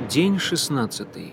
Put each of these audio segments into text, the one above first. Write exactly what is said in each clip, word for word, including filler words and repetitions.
День шестнадцатый.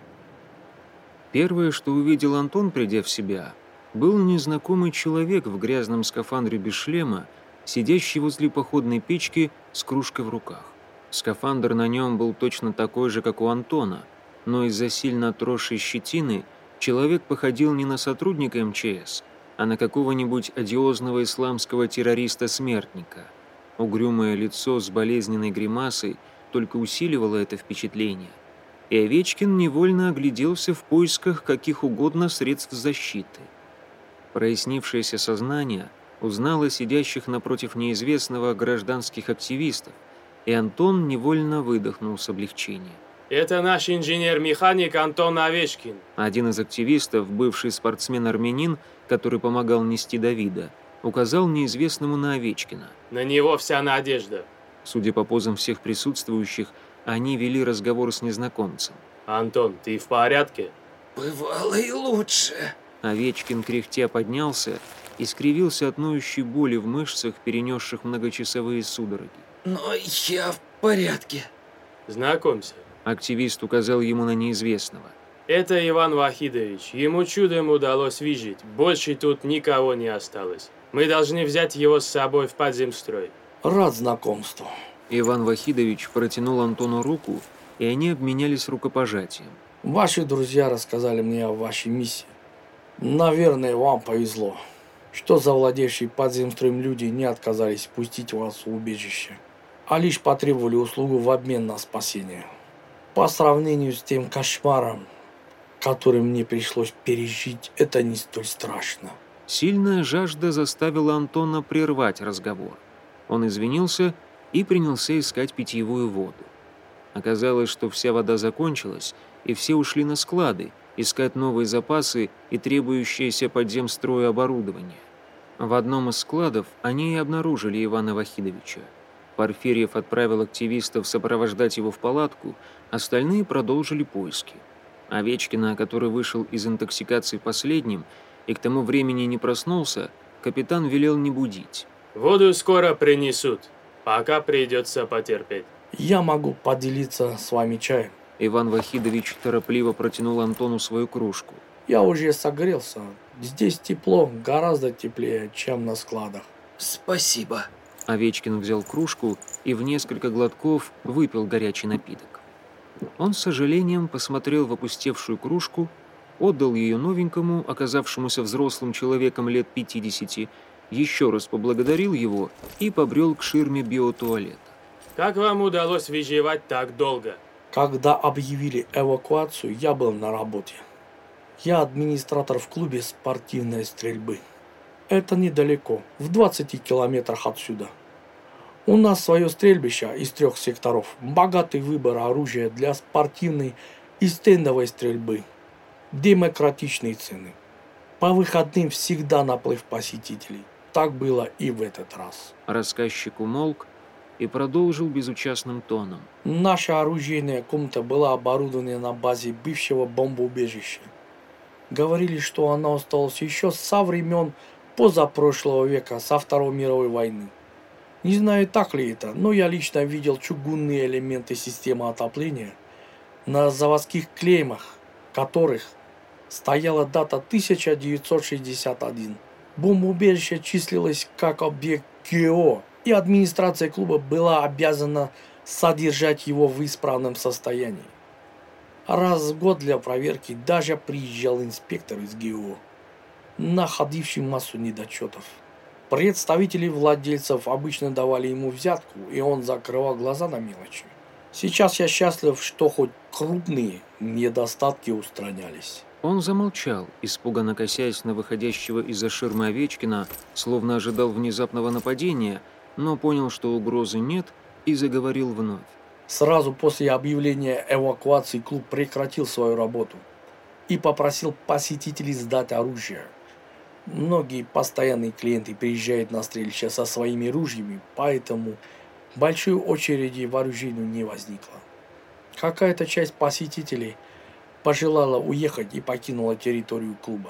Первое, что увидел Антон, придя в себя, был незнакомый человек в грязном скафандре без шлема, сидящий возле походной печки с кружкой в руках. Скафандр на нем был точно такой же, как у Антона, но из-за сильно отросшей щетины человек походил не на сотрудника эм че эс, а на какого-нибудь одиозного исламского террориста-смертника. Угрюмое лицо с болезненной гримасой только усиливало это впечатление, и Овечкин невольно огляделся в поисках каких угодно средств защиты. Прояснившееся сознание узнало сидящих напротив неизвестного гражданских активистов, и Антон невольно выдохнул с облегчением. Это наш инженер-механик Антон Овечкин. Один из активистов, бывший спортсмен-армянин, который помогал нести Давида, указал неизвестному на Овечкина. На него вся надежда. Судя по позам всех присутствующих, они вели разговор с незнакомцем. Антон, ты в порядке? Бывало и лучше. Овечкин кряхтя поднялся и скривился от ноющей боли в мышцах, перенесших многочасовые судороги. Но я в порядке. Знакомься. Активист указал ему на неизвестного. Это Иван Вахидович. Ему чудом удалось выжить. Больше тут никого не осталось. Мы должны взять его с собой в подземстрой. Рад знакомству. Иван Вахидович протянул Антону руку, и они обменялись рукопожатием. Ваши друзья рассказали мне о вашей миссии. Наверное, вам повезло, что завладевшие подземстроем люди не отказались пустить вас в убежище, а лишь потребовали услугу в обмен на спасение. По сравнению с тем кошмаром, который мне пришлось пережить, это не столь страшно. Сильная жажда заставила Антона прервать разговор. Он извинился и принялся искать питьевую воду. Оказалось, что вся вода закончилась, и все ушли на склады, искать новые запасы и требующееся подземстрою оборудование. В одном из складов они и обнаружили Ивана Вахидовича. Порфирьев отправил активистов сопровождать его в палатку, остальные продолжили поиски. Овечкина, который вышел из интоксикации последним и к тому времени не проснулся, капитан велел не будить. Воду скоро принесут. Пока придется потерпеть. Я могу поделиться с вами чаем. Иван Вахидович торопливо протянул Антону свою кружку. Я уже согрелся. Здесь тепло, гораздо теплее, чем на складах. Спасибо. Овечкин взял кружку и в несколько глотков выпил горячий напиток. Он с сожалением посмотрел в опустевшую кружку, отдал ее новенькому, оказавшемуся взрослым человеком лет пятидесяти, еще раз поблагодарил его и побрел к ширме биотуалета. Как вам удалось выживать так долго? Когда объявили эвакуацию, я был на работе. Я администратор в клубе спортивной стрельбы. Это недалеко, в двадцати километрах отсюда. У нас свое стрельбище из трех секторов. Богатый выбор оружия для спортивной и стендовой стрельбы. Демократичные цены. По выходным всегда наплыв посетителей. Так было и в этот раз. Рассказчик умолк и продолжил безучастным тоном. Наша оружейная комната была оборудована на базе бывшего бомбоубежища. Говорили, что она осталась еще со времен позапрошлого века, со Второй мировой войны. Не знаю, так ли это, но я лично видел чугунные элементы системы отопления, на заводских клеймах которых стояла дата тысяча девятьсот шестьдесят один. Бомбоубежище числилось как объект гэ о, и администрация клуба была обязана содержать его в исправном состоянии. Раз в год для проверки даже приезжал инспектор из гэ о, находивший массу недочетов. Представители владельцев обычно давали ему взятку, и он закрывал глаза на мелочи. Сейчас я счастлив, что хоть крупные недостатки устранялись. Он замолчал, испуганно косясь на выходящего из-за ширмы Овечкина, словно ожидал внезапного нападения, но понял, что угрозы нет, и заговорил вновь. Сразу после объявления эвакуации клуб прекратил свою работу и попросил посетителей сдать оружие. Многие постоянные клиенты приезжают на стрельбище со своими ружьями, поэтому большой очереди в оружейную не возникло. Какая-то часть посетителей пожелала уехать и покинула территорию клуба.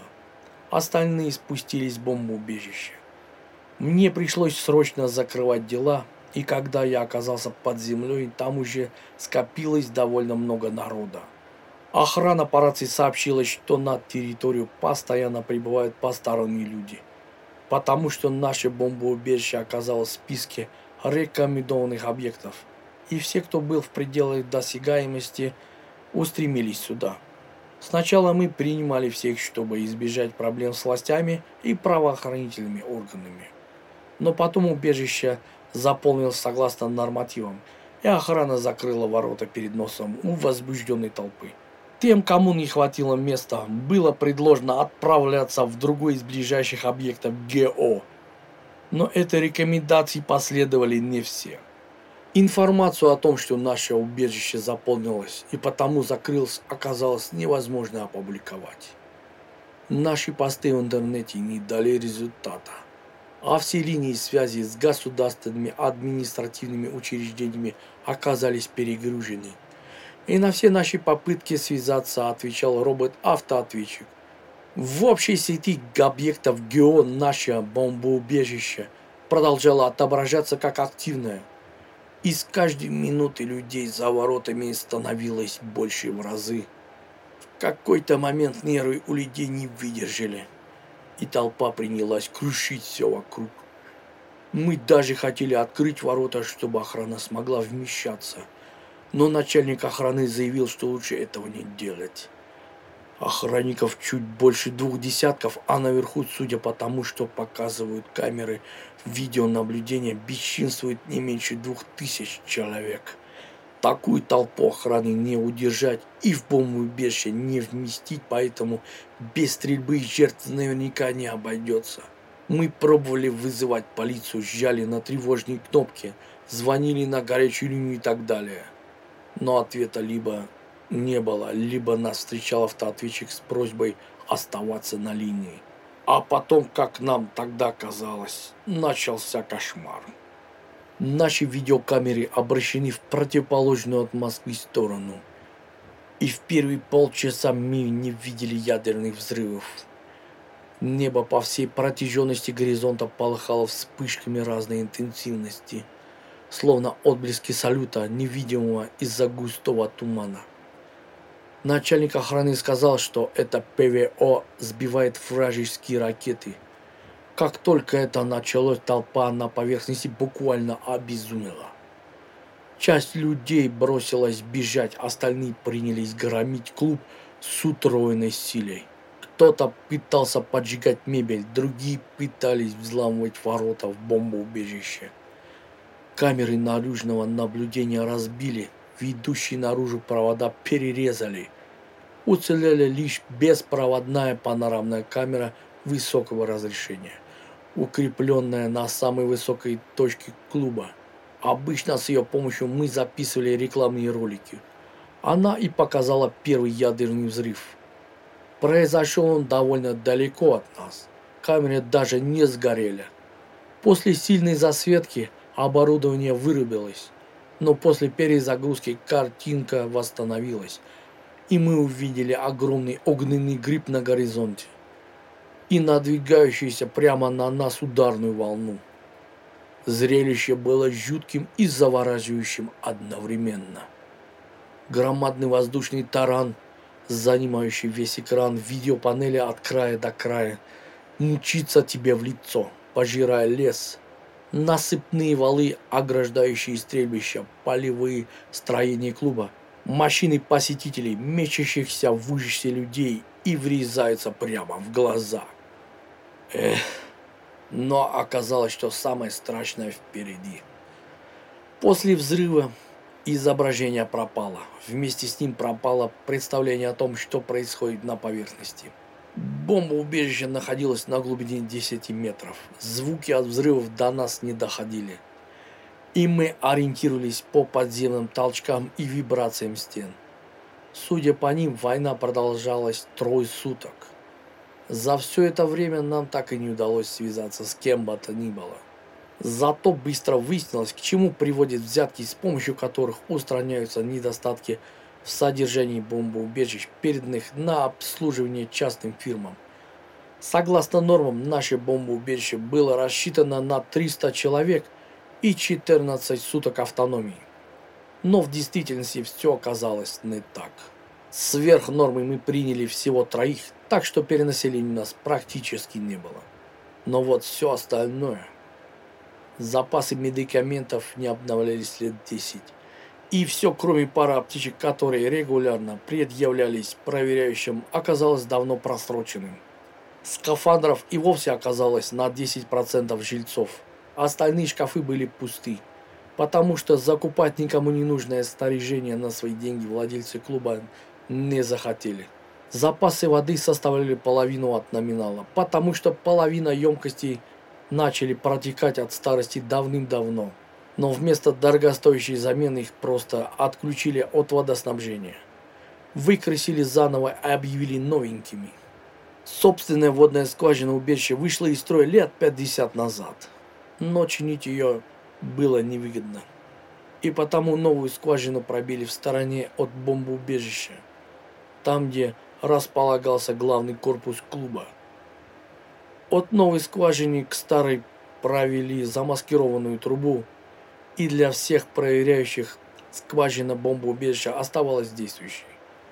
Остальные спустились в бомбоубежище. Мне пришлось срочно закрывать дела И когда я оказался под землей, там уже скопилось довольно много народа. Охрана по рации сообщила, что на территорию постоянно прибывают посторонние люди, потому что наше бомбоубежище оказалось в списке рекомендованных объектов, и все, кто был в пределах досягаемости, устремились сюда. Сначала мы принимали всех, чтобы избежать проблем с властями и правоохранительными органами. Но потом убежище заполнилось согласно нормативам, и охрана закрыла ворота перед носом у возбужденной толпы. Тем, кому не хватило места, было предложено отправляться в другой из ближайших объектов ГО. Но этой рекомендации последовали не все. Информацию о том, что наше убежище заполнилось и потому закрылось, оказалось невозможно опубликовать. Наши посты в интернете не дали результата, а все линии связи с государственными административными учреждениями оказались перегружены. И на все наши попытки связаться отвечал робот-автоответчик. В общей сети объектов ГО наше бомбоубежище продолжало отображаться как активное. И с каждой минуты людей за воротами становилось больше в разы. В какой-то момент нервы у людей не выдержали, и толпа принялась крушить все вокруг. Мы даже хотели открыть ворота, чтобы охрана смогла вмещаться. Но начальник охраны заявил, что лучше этого не делать. Охранников чуть больше двух десятков, а наверху, судя по тому, что показывают камеры видеонаблюдения, бесчинствует не меньше двух тысяч человек. Такую толпу охраны не удержать и в бомбоубежище не вместить, поэтому без стрельбы и жертв наверняка не обойдется. Мы пробовали вызывать полицию, жали на тревожные кнопки, звонили на горячую линию и так далее. Но ответа либо не было, либо нас встречал автоответчик с просьбой оставаться на линии. А потом, как нам тогда казалось, начался кошмар. Наши видеокамеры обращены в противоположную от Москвы сторону. И в первые полчаса мы не видели ядерных взрывов. Небо по всей протяженности горизонта полыхало вспышками разной интенсивности, словно отблески салюта, невидимого из-за густого тумана. Начальник охраны сказал, что это ПВО сбивает вражеские ракеты. Как только это началось, толпа на поверхности буквально обезумела. Часть людей бросилась бежать, остальные принялись громить клуб с утроенной силой. Кто-то пытался поджигать мебель, другие пытались взламывать ворота в бомбоубежище. Камеры наружного наблюдения разбили, ведущие наружу провода перерезали. Уцелела лишь беспроводная панорамная камера высокого разрешения, укрепленная на самой высокой точке клуба. Обычно с ее помощью мы записывали рекламные ролики. Она и показала первый ядерный взрыв. Произошел он довольно далеко от нас. Камеры даже не сгорели. После сильной засветки оборудование вырубилось, но после перезагрузки картинка восстановилась, и мы увидели огромный огненный гриб на горизонте и надвигающуюся прямо на нас ударную волну. Зрелище было жутким и завораживающим одновременно. Громадный воздушный таран, занимающий весь экран видеопанели от края до края, мчится тебе в лицо, пожирая лес. Насыпные валы, ограждающие стрельбища, полевые строения клуба, машины посетителей, мечащихся в ужасе людей и врезаются прямо в глаза. Эх, но оказалось, что самое страшное впереди. После взрыва изображение пропало. Вместе с ним пропало представление о том, что происходит на поверхности. Бомбоубежище находилось на глубине десяти метров. Звуки от взрывов до нас не доходили. И мы ориентировались по подземным толчкам и вибрациям стен. Судя по ним, война продолжалась трое суток. За все это время нам так и не удалось связаться с кем бы то ни было. Зато быстро выяснилось, к чему приводят взятки, с помощью которых устраняются недостатки в содержании бомбоубежищ, переданных на обслуживание частным фирмам. Согласно нормам, наше бомбоубежище было рассчитано на триста человек, и четырнадцать суток автономии. Но в действительности все оказалось не так. Сверх нормы мы приняли всего троих, так что перенаселения у нас практически не было. Но вот все остальное... Запасы медикаментов не обновлялись лет десять. И все, кроме пары аптечек, которые регулярно предъявлялись проверяющим, оказалось давно просроченным. Скафандров и вовсе оказалось на десять процентов жильцов. Остальные шкафы были пусты, потому что закупать никому не нужное снаряжение на свои деньги владельцы клуба не захотели. Запасы воды составляли половину от номинала, потому что половина емкостей начали протекать от старости давным-давно. Но вместо дорогостоящей замены их просто отключили от водоснабжения. Выкрасили заново и объявили новенькими. Собственная водная скважина убежища вышла из строя лет пятьдесят назад. Но чинить ее было невыгодно. И потому новую скважину пробили в стороне от бомбоубежища. Там, где располагался главный корпус клуба. От новой скважины к старой провели замаскированную трубу, и для всех проверяющих скважина бомбоубежища оставалась действующей.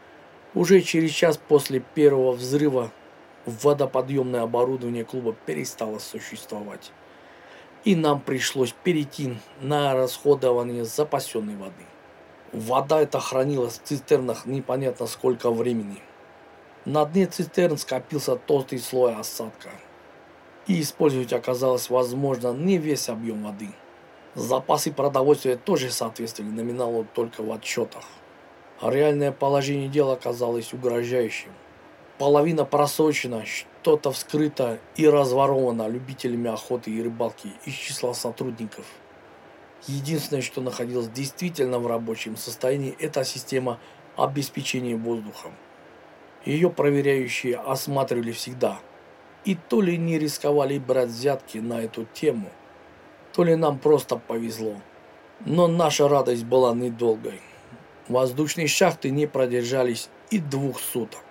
Уже через час после первого взрыва водоподъемное оборудование клуба перестало существовать, и нам пришлось перейти на расходование запасенной воды. Вода эта хранилась в цистернах непонятно сколько времени. На дне цистерн скопился толстый слой осадка. И использовать оказалось возможно не весь объем воды. Запасы продовольствия тоже соответствовали номиналу только в отчетах. А реальное положение дела оказалось угрожающим. Половина просрочена, что-то вскрыто и разворовано любителями охоты и рыбалки из числа сотрудников. Единственное, что находилось действительно в рабочем состоянии, это система обеспечения воздухом. Ее проверяющие осматривали всегда. И то ли не рисковали брать взятки на эту тему, то ли нам просто повезло. Но наша радость была недолгой. Воздушные шахты не продержались и двух суток.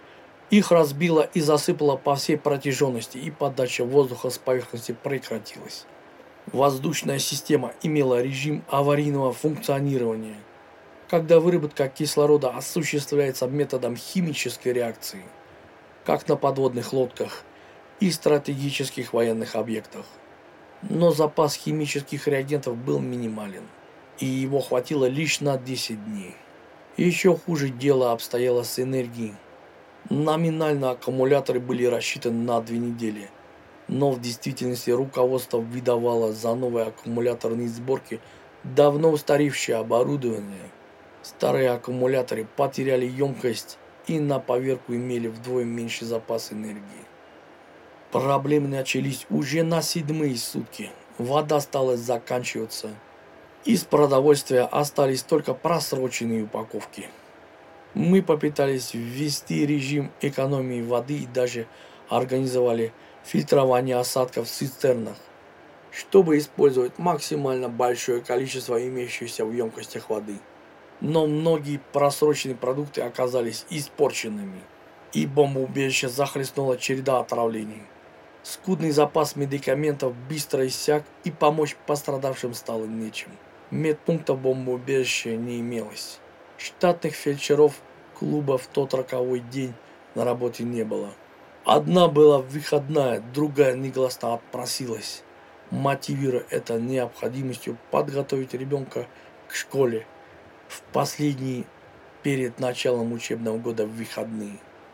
Их разбило и засыпало по всей протяженности, и подача воздуха с поверхности прекратилась. Воздушная система имела режим аварийного функционирования, когда выработка кислорода осуществляется методом химической реакции, как на подводных лодках и стратегических военных объектах. Но запас химических реагентов был минимален, и его хватило лишь на десять дней. Еще хуже дело обстояло с энергией. Номинально аккумуляторы были рассчитаны на две недели, но в действительности руководство выдавало за новые аккумуляторные сборки давно устаревшее оборудование. Старые аккумуляторы потеряли емкость и на поверку имели вдвое меньший запас энергии. Проблемы начались уже на седьмые сутки. Вода стала заканчиваться. Из продовольствия остались только просроченные упаковки. Мы попытались ввести режим экономии воды и даже организовали фильтрование осадков в цистернах, чтобы использовать максимально большое количество имеющихся в емкостях воды. Но многие просроченные продукты оказались испорченными, и бомбоубежище захлестнула череда отравлений. Скудный запас медикаментов быстро иссяк, и помочь пострадавшим стало нечем. Медпунктов бомбоубежища не имелось. Штатных фельдшеров клуба в тот роковой день на работе не было. Одна была выходная, другая негласно отпросилась, мотивируя это необходимостью подготовить ребенка к школе в последние перед началом учебного года в выходные.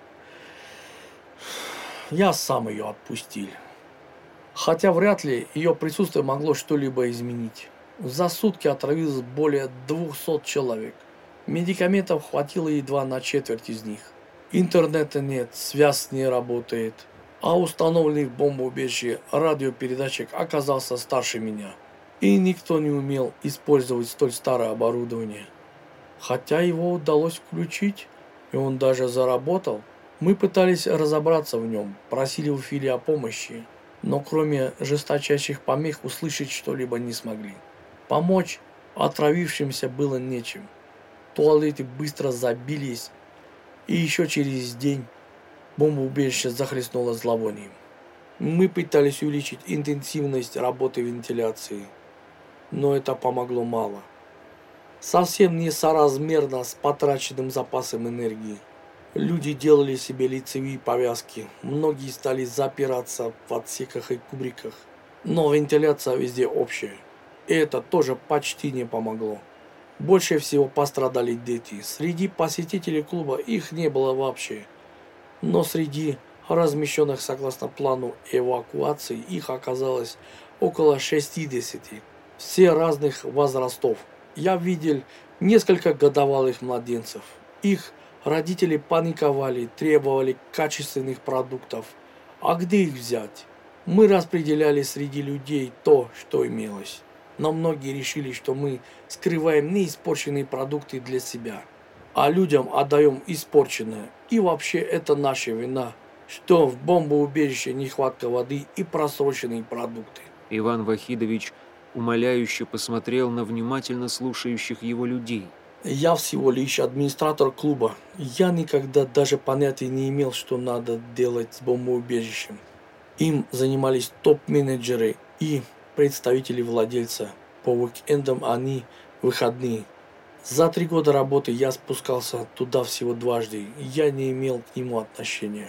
Я сам ее отпустил. Хотя вряд ли ее присутствие могло что-либо изменить. За сутки отравилось более двухсот человек. Медикаментов хватило едва на четверть из них. Интернета нет, связь не работает. А установленный в бомбоубежище радиопередатчик оказался старше меня. И никто не умел использовать столь старое оборудование. Хотя его удалось включить, и он даже заработал. Мы пытались разобраться в нем, просили у Фили о помощи, но кроме жесточайших помех услышать что-либо не смогли. Помочь отравившимся было нечем. Туалеты быстро забились, и еще через день бомбоубежище захлестнуло зловонием. Мы пытались увеличить интенсивность работы вентиляции, но это помогло мало. Совсем несоразмерно с потраченным запасом энергии. Люди делали себе лицевые повязки, многие стали запираться в отсеках и кубриках, но вентиляция везде общая, и это тоже почти не помогло. Больше всего пострадали дети. Среди посетителей клуба их не было вообще, но среди размещенных согласно плану эвакуации их оказалось около шестидесяти, все разных возрастов. Я видел несколько годовалых младенцев. Их родители паниковали, требовали качественных продуктов. А где их взять? Мы распределяли среди людей то, что имелось. Но многие решили, что мы скрываем неиспорченные продукты для себя, а людям отдаем испорченное. И вообще это наша вина, что в бомбоубежище нехватка воды и просроченные продукты. Иван Вахидович умоляюще посмотрел на внимательно слушающих его людей. Я всего лишь администратор клуба. Я никогда даже понятия не имел, что надо делать с бомбоубежищем. Им занимались топ-менеджеры и представители владельца. По уикендам они выходные. За три года работы я спускался туда всего дважды. Я не имел к нему отношения.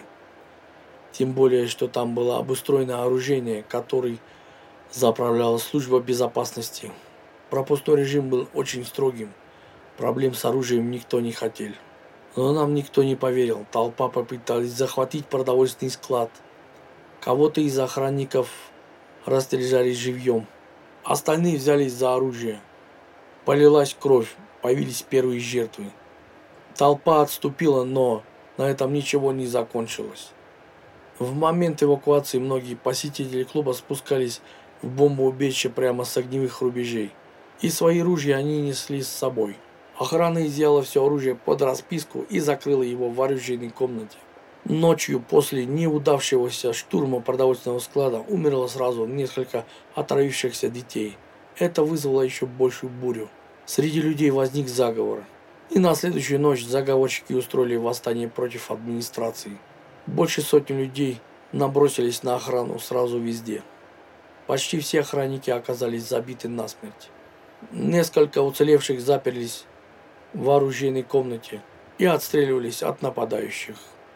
Тем более, что там было обустроено оружие, которое заправляла служба безопасности. Пропускной режим был очень строгим. Проблем с оружием никто не хотел. Но нам никто не поверил. Толпа попыталась захватить продовольственный склад. Кого-то из охранников расстреляли живьем. Остальные взялись за оружие. Полилась кровь. Появились первые жертвы. Толпа отступила, но на этом ничего не закончилось. В момент эвакуации многие посетители клуба спускались в бомбоубежище прямо с огневых рубежей. И свои ружья они несли с собой. Охрана изъяла все оружие под расписку и закрыла его в оружейной комнате. Ночью после неудавшегося штурма продовольственного склада умерло сразу несколько отравившихся детей. Это вызвало еще большую бурю. Среди людей возник заговор. И на следующую ночь заговорщики устроили восстание против администрации. Больше сотни людей набросились на охрану сразу везде. Почти все охранники оказались забиты насмерть. Несколько уцелевших заперлись в оружейной комнате и отстреливались от нападающих.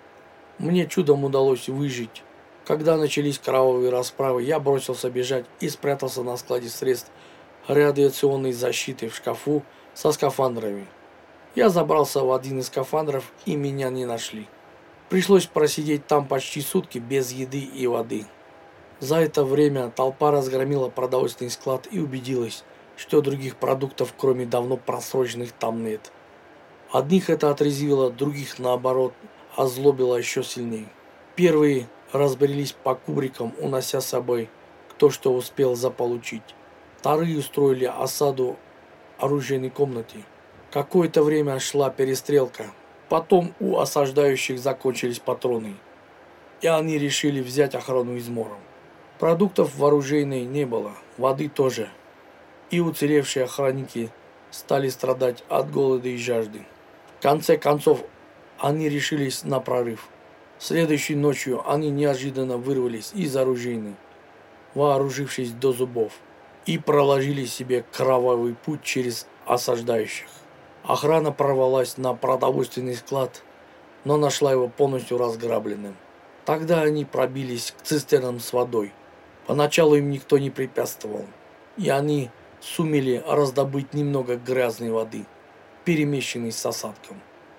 Мне чудом удалось выжить. Когда начались кровавые расправы, я бросился бежать и спрятался на складе средств радиационной защиты в шкафу со скафандрами. Я забрался в один из скафандров, и меня не нашли. Пришлось просидеть там почти сутки без еды и воды. За это время толпа разгромила продовольственный склад и убедилась, что других продуктов, кроме давно просроченных, там нет. Одних это отрезвило, других, наоборот, озлобило еще сильнее. Первые разбрелись по кубрикам, унося с собой кто что успел заполучить. Вторые устроили осаду оружейной комнате. Какое-то время шла перестрелка. Потом у осаждающих закончились патроны, и они решили взять охрану измором. Продуктов в оружейной не было, воды тоже. И уцелевшие охранники стали страдать от голода и жажды. В конце концов, они решились на прорыв. Следующей ночью они неожиданно вырвались из оружейной, вооружившись до зубов, и проложили себе кровавый путь через осаждающих. Охрана прорвалась на продовольственный склад, но нашла его полностью разграбленным. Тогда они пробились к цистернам с водой. Поначалу им никто не препятствовал, и они сумели раздобыть немного грязной воды, перемешанной с осадком.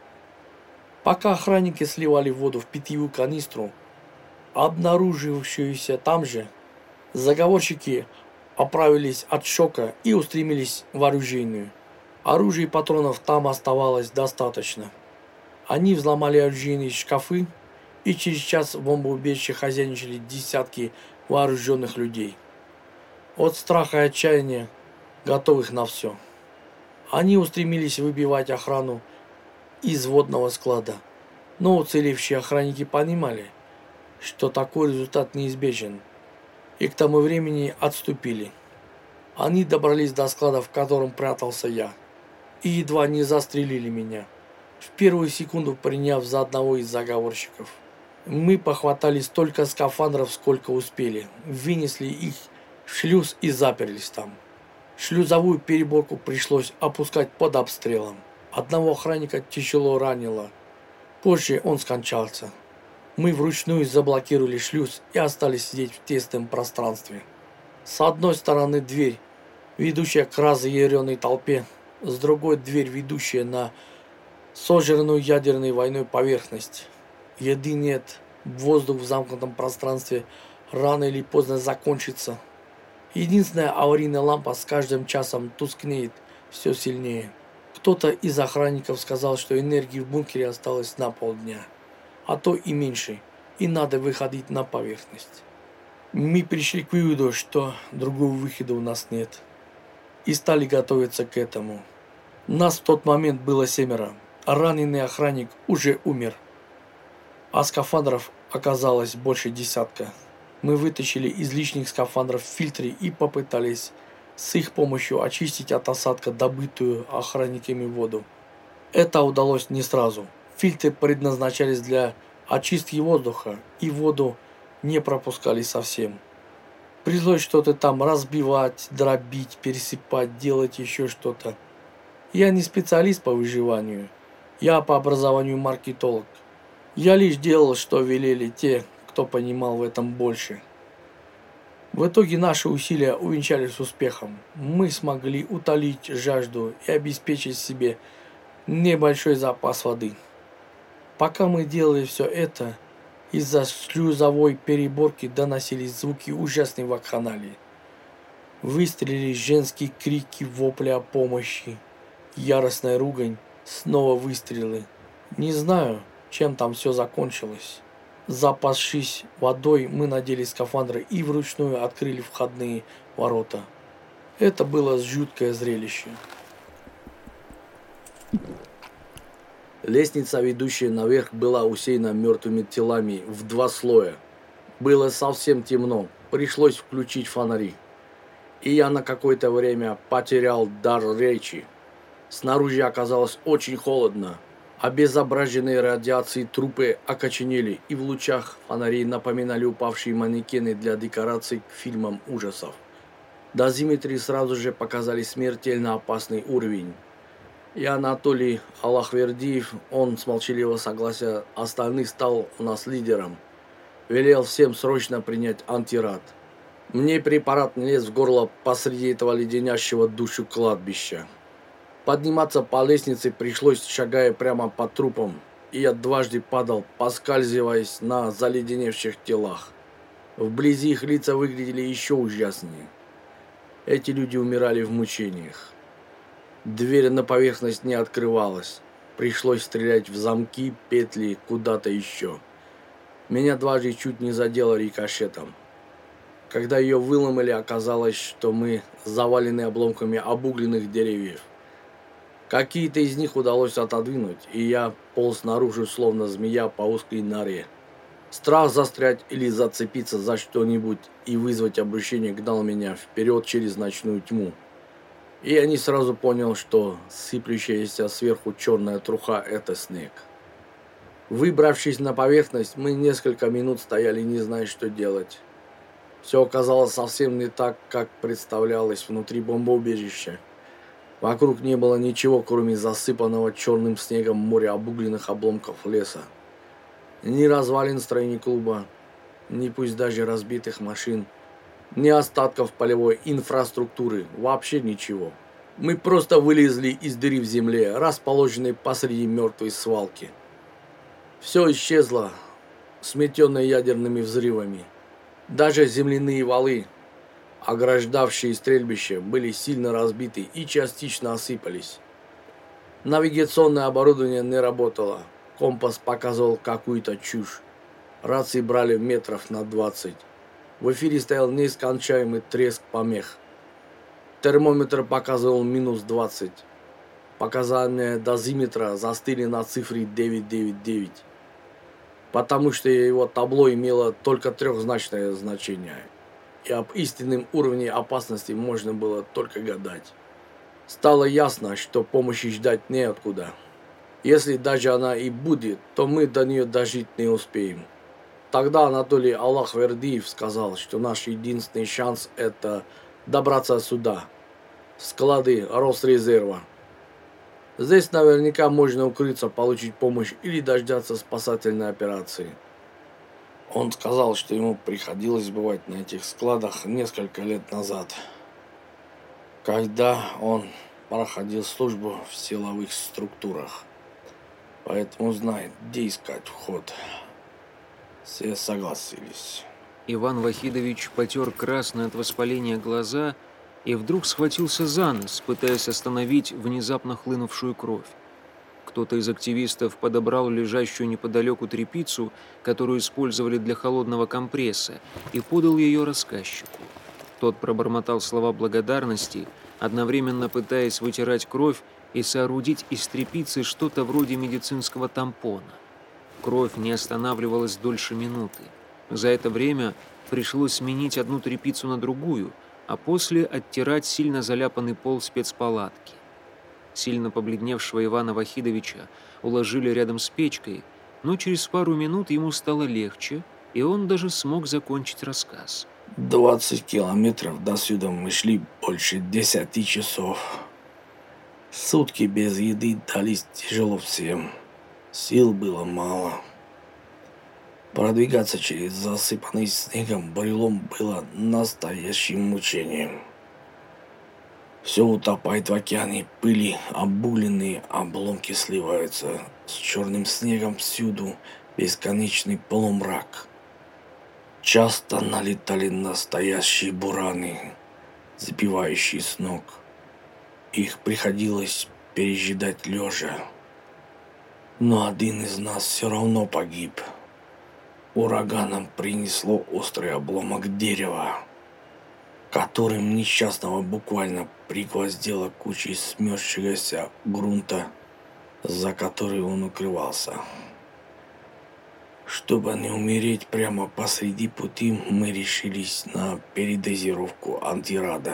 Пока охранники сливали воду в питьевую канистру, обнаружившуюся там же, заговорщики оправились от шока и устремились в оружейную. Оружия и патронов там оставалось достаточно. Они взломали оружейные шкафы, и через час в бомбоубежище хозяйничали десятки вооруженных людей. От страха и отчаяния, готовых на все. Они устремились выбивать охрану из водного склада. Но уцелевшие охранники понимали, что такой результат неизбежен, и к тому времени отступили. Они добрались до склада, в котором прятался я, и едва не застрелили меня, в первую секунду приняв за одного из заговорщиков. Мы похватали столько скафандров, сколько успели, вынесли их в шлюз и заперлись там. Шлюзовую переборку пришлось опускать под обстрелом. Одного охранника тяжело ранило. Позже он скончался. Мы вручную заблокировали шлюз и остались сидеть в тесном пространстве. С одной стороны дверь, ведущая к разъяренной толпе, с другой дверь, ведущая на сожранную ядерной войной поверхность. Еды нет, воздух в замкнутом пространстве рано или поздно закончится. Единственная аварийная лампа с каждым часом тускнеет все сильнее. Кто-то из охранников сказал, что энергии в бункере осталось на полдня, а то и меньше, и надо выходить на поверхность. Мы пришли к выводу, что другого выхода у нас нет, и стали готовиться к этому. Нас в тот момент было семеро, а раненый охранник уже умер, а скафандров оказалось больше десятка. Мы вытащили из лишних скафандров фильтры и попытались с их помощью очистить от осадка добытую охранниками воду. Это удалось не сразу. Фильтры предназначались для очистки воздуха, и воду не пропускали совсем. Пришлось что-то там разбивать, дробить, пересыпать, делать еще что-то. Я не специалист по выживанию. Я по образованию маркетолог. Я лишь делал, что велели те, кто понимал в этом больше. В итоге наши усилия увенчались успехом. Мы смогли утолить жажду и обеспечить себе небольшой запас воды. Пока мы делали все это, из-за шлюзовой переборки доносились звуки ужасной вакханалии. Выстрелили женские крики, вопли о помощи, яростная ругань, снова выстрелы. Не знаю, чем там все закончилось. Запасшись водой, мы надели скафандры и вручную открыли входные ворота. Это было жуткое зрелище. Лестница, ведущая наверх, была усеяна мертвыми телами в два слоя. Было совсем темно, пришлось включить фонари. И я на какое-то время потерял дар речи. Снаружи оказалось очень холодно. Обезображенные радиацией трупы окоченели, и в лучах фонарей напоминали упавшие манекены для декораций к фильмам ужасов. Дозиметры сразу же показали смертельно опасный уровень. И Анатолий Аллахвердиев, он с молчаливого согласия остальных стал у нас лидером. Велел всем срочно принять антирад. Мне препарат не лез в горло посреди этого леденящего душу кладбища. Подниматься по лестнице пришлось, шагая прямо по трупам, и я дважды падал, поскальзываясь на заледеневших телах. Вблизи их лица выглядели еще ужаснее. Эти люди умирали в мучениях. Дверь на поверхность не открывалась. Пришлось стрелять в замки, петли, куда-то еще. Меня дважды чуть не задело рикошетом. Когда ее выломали, оказалось, что мы завалены обломками обугленных деревьев. Какие-то из них удалось отодвинуть, и я полз наружу, словно змея по узкой норе. Страх застрять или зацепиться за что-нибудь и вызвать обращение гнал меня вперед через ночную тьму. И я не сразу понял, что сыплющаяся сверху черная труха – это снег. Выбравшись на поверхность, мы несколько минут стояли, не зная, что делать. Все оказалось совсем не так, как представлялось внутри бомбоубежища. Вокруг не было ничего, кроме засыпанного черным снегом моря обугленных обломков леса. Ни развалин строений клуба, ни пусть даже разбитых машин, ни остатков полевой инфраструктуры, вообще ничего. Мы просто вылезли из дыры в земле, расположенной посреди мертвой свалки. Все исчезло, сметенное ядерными взрывами. Даже земляные валы, ограждавшие стрельбище, были сильно разбиты и частично осыпались. Навигационное оборудование не работало. Компас показывал какую-то чушь. Рации брали метров на двадцать. В эфире стоял нескончаемый треск помех. Термометр показывал минус двадцать. Показания дозиметра застыли на цифре девять девять девять. Потому что его табло имело только трехзначное значение. И об истинном уровне опасности можно было только гадать. Стало ясно, что помощи ждать неоткуда. Если даже она и будет, то мы до нее дожить не успеем. Тогда Анатолий Аллахвердиев сказал, что наш единственный шанс – это добраться сюда. склады Росрезерва. Здесь наверняка можно укрыться, получить помощь или дождаться спасательной операции. Он сказал, что ему приходилось бывать на этих складах несколько лет назад, когда он проходил службу в силовых структурах. Поэтому знает, где искать вход. Все согласились. Иван Вахидович потер красные от воспаления глаза и вдруг схватился за нос, пытаясь остановить внезапно хлынувшую кровь. Кто-то из активистов подобрал лежащую неподалеку тряпицу, которую использовали для холодного компресса, и подал ее рассказчику. Тот пробормотал слова благодарности, одновременно пытаясь вытирать кровь и соорудить из тряпицы что-то вроде медицинского тампона. Кровь не останавливалась дольше минуты. За это время пришлось сменить одну тряпицу на другую, а после оттирать сильно заляпанный пол спецпалатки. Сильно побледневшего Ивана Вахидовича уложили рядом с печкой, но через пару минут ему стало легче, и он даже смог закончить рассказ. Двадцать километров до сюда мы шли больше десяти часов. Сутки без еды дались тяжело всем. Сил было мало. Продвигаться через засыпанный снегом бурелом было настоящим мучением. Все утопает в океане пыли, обугленные обломки сливаются с черным снегом всюду, бесконечный полумрак. Часто налетали настоящие бураны, сбивающие с ног. Их приходилось пережидать лежа. Но один из нас все равно погиб. Ураганом принесло острый обломок дерева, которым несчастного буквально пригвоздило кучей смерзшегося грунта, за который он укрывался. Чтобы не умереть прямо посреди пути, мы решились на передозировку антирада.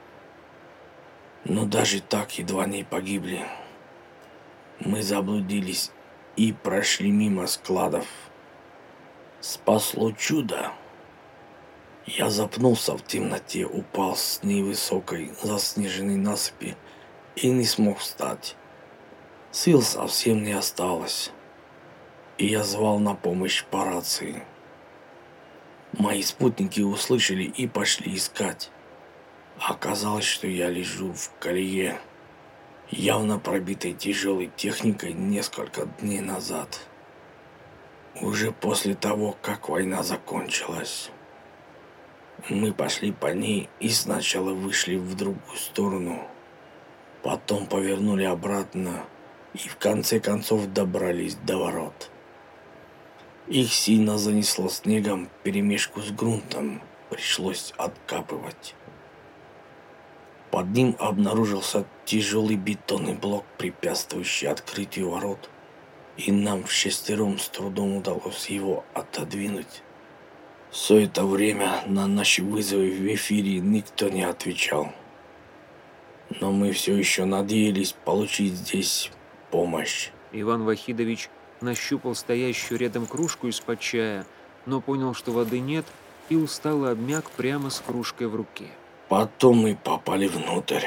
Но даже так едва не погибли. Мы заблудились и прошли мимо складов. Спасло чудо. Я запнулся в темноте, упал с невысокой заснеженной насыпи и не смог встать. Сил совсем не осталось, и я звал на помощь по рации. Мои спутники услышали и пошли искать. Оказалось, что я лежу в колее, явно пробитой тяжелой техникой несколько дней назад. Уже после того, как война закончилась. Мы пошли по ней и сначала вышли в другую сторону, потом повернули обратно и в конце концов добрались до ворот. Их сильно занесло снегом вперемешку с грунтом, пришлось откапывать. Под ним обнаружился тяжелый бетонный блок, препятствующий открытию ворот, и нам вшестером с трудом удалось его отодвинуть. Все это время на наши вызовы в эфире никто не отвечал. Но мы все еще надеялись получить здесь помощь. Иван Вахидович нащупал стоящую рядом кружку из-под чая, но понял, что воды нет, и устало обмяк прямо с кружкой в руке. Потом мы попали внутрь.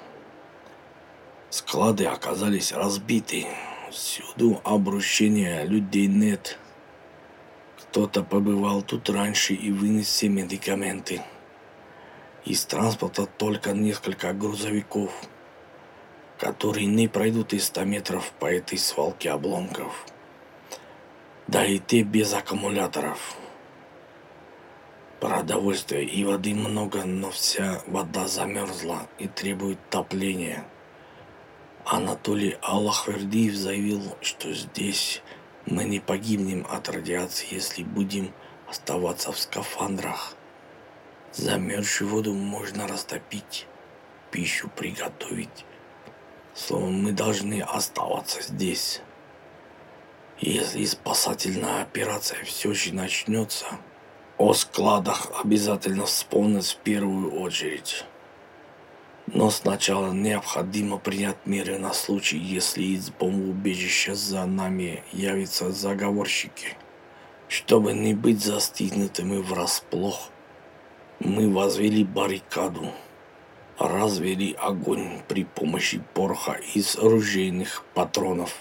Склады оказались разбиты. Всюду обращения, людей нет. Кто-то побывал тут раньше и вынес все медикаменты. Из транспорта только несколько грузовиков, которые не пройдут и ста метров по этой свалке обломков. Да и те без аккумуляторов. Продовольствия и воды много, но вся вода замерзла и требует топления. Анатолий Аллахвердиев заявил, что здесь мы не погибнем от радиации, если будем оставаться в скафандрах. Замерзшую воду можно растопить, пищу приготовить. Словом, мы должны оставаться здесь. Если спасательная операция все же начнется, о складах обязательно вспомнят в первую очередь. Но сначала необходимо принять меры на случай, если из бомбоубежища за нами явятся заговорщики. Чтобы не быть застигнутыми врасплох, мы возвели баррикаду. развели огонь при помощи пороха из ружейных патронов.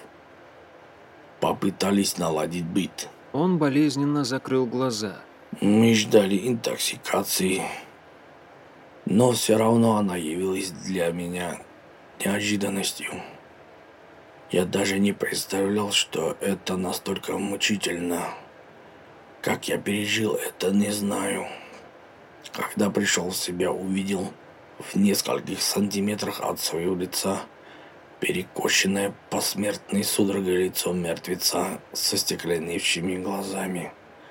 Попытались наладить быт. Он болезненно закрыл глаза. Мы ждали интоксикации, но все равно она явилась для меня неожиданностью. Я даже не представлял, что это настолько мучительно. Как я пережил это, не знаю. Когда пришел в себя, увидел в нескольких сантиметрах от своего лица перекошенное посмертной судорогой лицо мертвеца со стекленевшими глазами.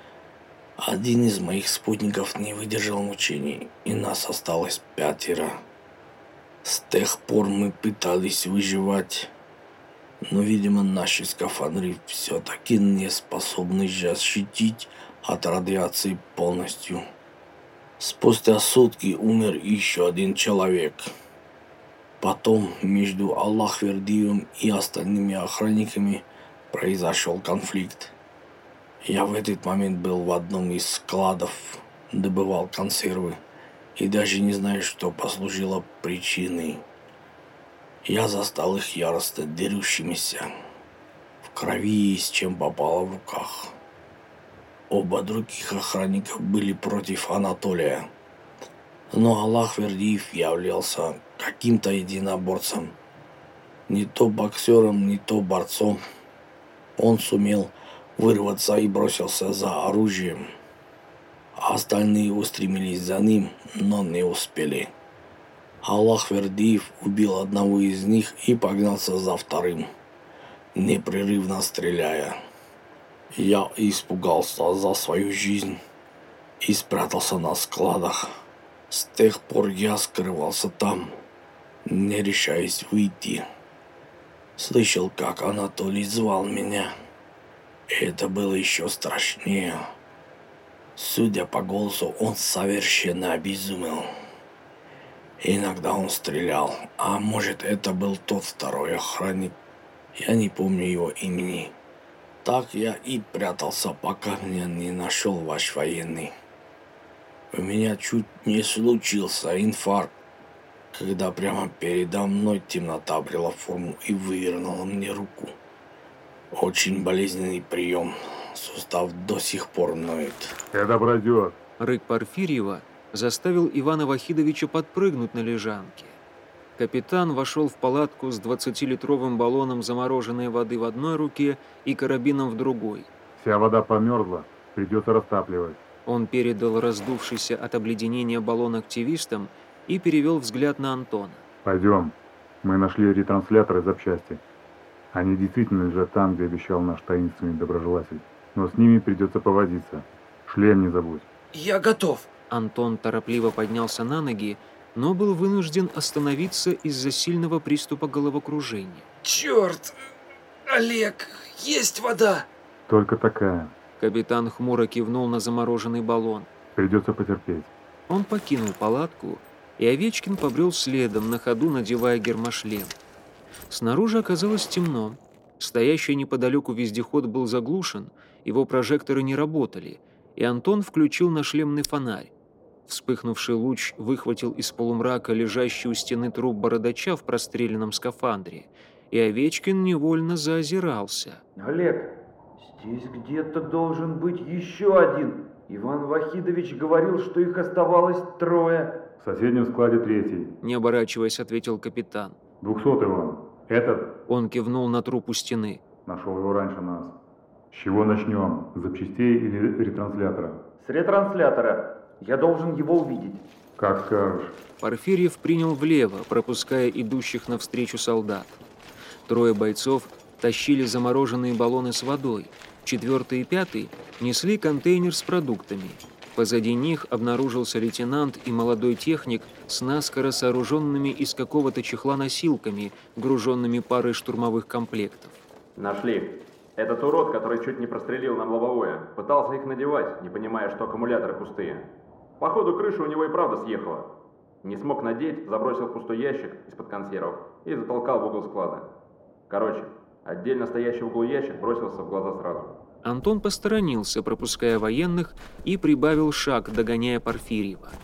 Один из моих спутников не выдержал мучений, и нас осталось пятеро. С тех пор мы пытались выживать, но, видимо, наши скафандры все-таки не способны защитить от радиации полностью. Спустя сутки умер еще один человек. Потом между Аллахвердиевым и остальными охранниками произошел конфликт. Я в этот момент был в одном из складов, добывал консервы, и даже не знаю, что послужило причиной. Я застал их яростно дерущимися, в крови и с чем попало в руках. Оба других охранников были против Анатолия, но Аллахвердиев являлся каким-то единоборцем, не то боксером, не то борцом. Он сумел вырваться и бросился за оружием, а остальные устремились за ним, но не успели. Аллахвердиев убил одного из них и погнался за вторым, непрерывно стреляя. Я испугался за свою жизнь и спрятался на складах. С тех пор я скрывался там, не решаясь выйти. Слышал, как Анатолий звал меня. Это было еще страшнее. Судя по голосу, он совершенно обезумел. Иногда он стрелял, а может, это был тот второй охранник. Я не помню его имени. Так я и прятался, пока меня не нашел ваш военный. У меня чуть не случился инфаркт, когда прямо передо мной темнота обрела форму и вывернула мне руку. Очень болезненный прием. Сустав до сих пор ноет. Это пройдет. Рык Порфирьева заставил Ивана Вахидовича подпрыгнуть на лежанке. Капитан вошел в палатку с двадцатилитровым баллоном замороженной воды в одной руке и карабином в другой. Вся вода померзла, придется растапливать. Он передал раздувшийся от обледенения баллон активистам и перевел взгляд на Антона. Пойдем. Мы нашли ретрансляторы и запчасти. Они действительно лежат там, где обещал наш таинственный доброжелатель. Но с ними придется повозиться. Шлем не забудь. Я готов. Антон торопливо поднялся на ноги, но был вынужден остановиться из-за сильного приступа головокружения. Черт! Олег, есть вода! Только такая. Капитан хмуро кивнул на замороженный баллон. Придется потерпеть. Он покинул палатку, и Овечкин побрел следом, на ходу надевая гермошлем. Снаружи оказалось темно. Стоящий неподалеку вездеход был заглушен, его прожекторы не работали, и Антон включил нашлемный фонарь. Вспыхнувший луч выхватил из полумрака лежащий у стены труп бородача в простреленном скафандре, и Овечкин невольно заозирался. Олег, здесь где-то должен быть еще один. Иван Вахидович говорил, что их оставалось трое. В соседнем складе третий. Не оборачиваясь, ответил капитан. Двухсотый вон. Этот? Он кивнул на труп у стены. Нашел его раньше нас. С чего начнем? С запчастей или ретранслятора? С ретранслятора. Я должен его увидеть. Как скажешь. Порфирьев принял влево, пропуская идущих навстречу солдат. Трое бойцов тащили замороженные баллоны с водой. Четвертый и пятый несли контейнер с продуктами. Позади них обнаружился лейтенант и молодой техник с наскоро сооруженными из какого-то чехла носилками, груженными парой штурмовых комплектов. Нашли. Этот урод, который чуть не прострелил нам лобовое, пытался их надевать, не понимая, что аккумуляторы пустые. Походу, крыша у него и правда съехала. Не смог надеть, забросил в пустой ящик из-под консервов и затолкал в угол склада. Короче, отдельно стоящий в углу ящик бросился в глаза сразу. Антон посторонился, пропуская военных, и прибавил шаг, догоняя Порфирьева.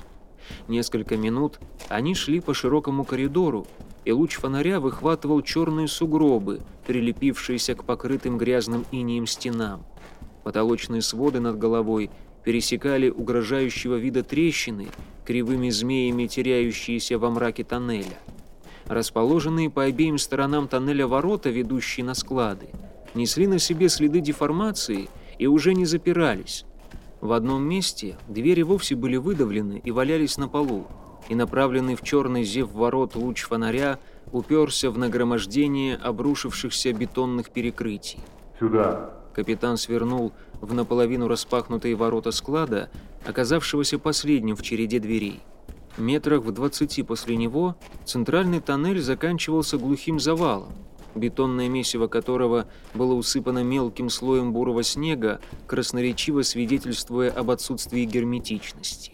Несколько минут они шли по широкому коридору, и луч фонаря выхватывал черные сугробы, прилепившиеся к покрытым грязным инеем стенам. Потолочные своды над головой пересекали угрожающего вида трещины, кривыми змеями теряющиеся во мраке тоннеля. Расположенные по обеим сторонам тоннеля ворота, ведущие на склады, несли на себе следы деформации и уже не запирались. В одном месте двери вовсе были выдавлены и валялись на полу, и направленный в черный зев ворот луч фонаря уперся в нагромождение обрушившихся бетонных перекрытий. Сюда. Капитан свернул в наполовину распахнутые ворота склада, оказавшегося последним в череде дверей. Метрах в двадцати после него центральный тоннель заканчивался глухим завалом, бетонное месиво которого было усыпано мелким слоем бурого снега, красноречиво свидетельствуя об отсутствии герметичности.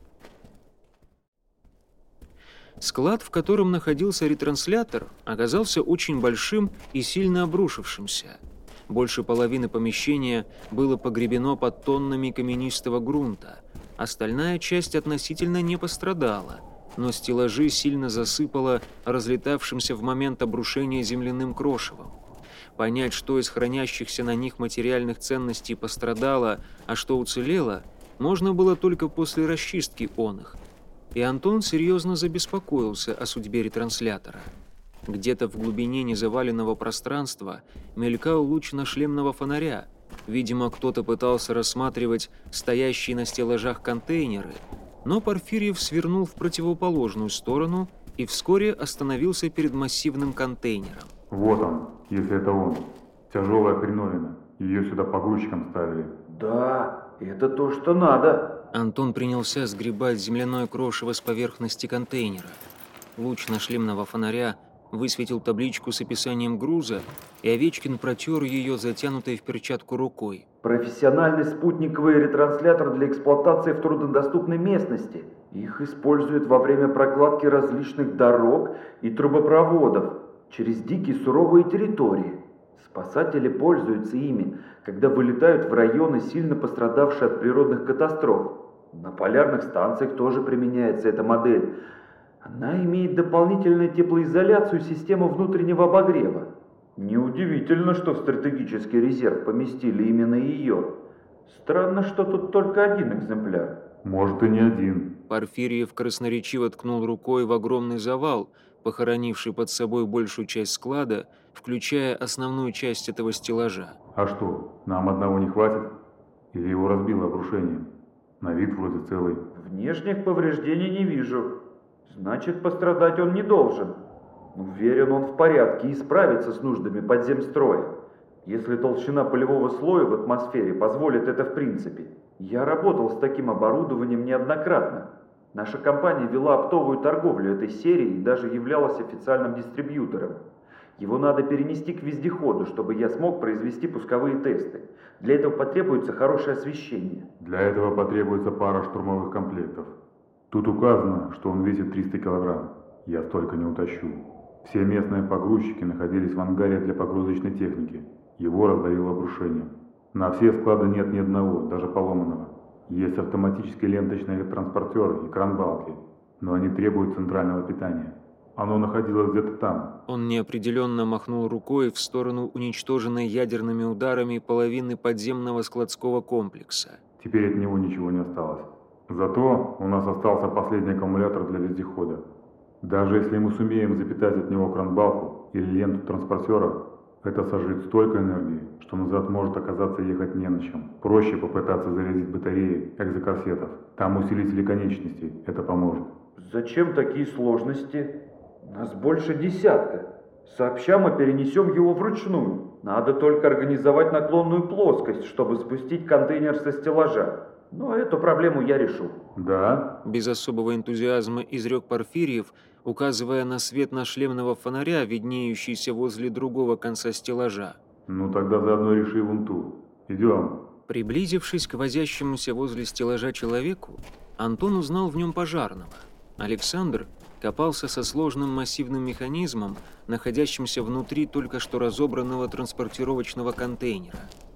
Склад, в котором находился ретранслятор, оказался очень большим и сильно обрушившимся. Больше половины помещения было погребено под тоннами каменистого грунта. Остальная часть относительно не пострадала, но стеллажи сильно засыпало разлетавшимся в момент обрушения земляным крошевом. Понять, что из хранящихся на них материальных ценностей пострадало, а что уцелело, можно было только после расчистки оных. И Антон серьезно забеспокоился о судьбе ретранслятора. Где-то в глубине незаваленного пространства мелькал луч нашлемного фонаря. Видимо, кто-то пытался рассматривать стоящие на стеллажах контейнеры, но Порфирьев свернул в противоположную сторону и вскоре остановился перед массивным контейнером. Вот он, если это он. Тяжелая хреновина. Ее сюда погрузчиком ставили. Да, это то, что надо. Антон принялся сгребать земляное крошево с поверхности контейнера. Луч нашлемного фонаря высветил табличку с описанием груза, и Овечкин протер ее затянутой в перчатку рукой. Профессиональный спутниковый ретранслятор для эксплуатации в труднодоступной местности. Их используют во время прокладки различных дорог и трубопроводов через дикие суровые территории. Спасатели пользуются ими, когда вылетают в районы, сильно пострадавшие от природных катастроф. На полярных станциях тоже применяется эта модель. Она имеет дополнительную теплоизоляцию и систему внутреннего обогрева. Неудивительно, что в стратегический резерв поместили именно ее. Странно, что тут только один экземпляр. Может, и не один. Порфирьев красноречиво ткнул рукой в огромный завал, похоронивший под собой большую часть склада, включая основную часть этого стеллажа. А что, нам одного не хватит? Или его разбило обрушением? На вид вроде целый. Внешних повреждений не вижу. Значит, пострадать он не должен. Уверен, он в порядке и справится с нуждами подземстроя. Если толщина полевого слоя в атмосфере позволит это в принципе. Я работал с таким оборудованием неоднократно. Наша компания вела оптовую торговлю этой серии и даже являлась официальным дистрибьютором. Его надо перенести к вездеходу, чтобы я смог произвести пусковые тесты. Для этого потребуется хорошее освещение. Для этого потребуется пара штурмовых комплектов. Тут указано, что он весит триста килограмм. Я столько не утащу. Все местные погрузчики находились в ангаре для погрузочной техники. Его раздавило обрушением. На все склады нет ни одного, даже поломанного. Есть автоматические ленточные транспортеры и кран-балки, но они требуют центрального питания. Оно находилось где-то там. Он неопределенно махнул рукой в сторону уничтоженной ядерными ударами половины подземного складского комплекса. Теперь от него ничего не осталось. Зато у нас остался последний аккумулятор для вездехода. Даже если мы сумеем запитать от него кран-балку или ленту транспортера, это сожжет столько энергии, что назад может оказаться ехать не на чем. Проще попытаться зарядить батареи экзокорсетов. Там усилители конечностей, это поможет. Зачем такие сложности? Нас больше десятка. Сообща мы перенесем его вручную. Надо только организовать наклонную плоскость, чтобы спустить контейнер со стеллажа. Но эту проблему я решу. Да? Без особого энтузиазма изрек Порфирьев, указывая на свет нашлемного фонаря, виднеющийся возле другого конца стеллажа. Ну тогда заодно реши вон ту. Идем. Приблизившись к возящемуся возле стеллажа человеку, Антон узнал в нем пожарного. Александр копался со сложным массивным механизмом, находящимся внутри только что разобранного транспортировочного контейнера.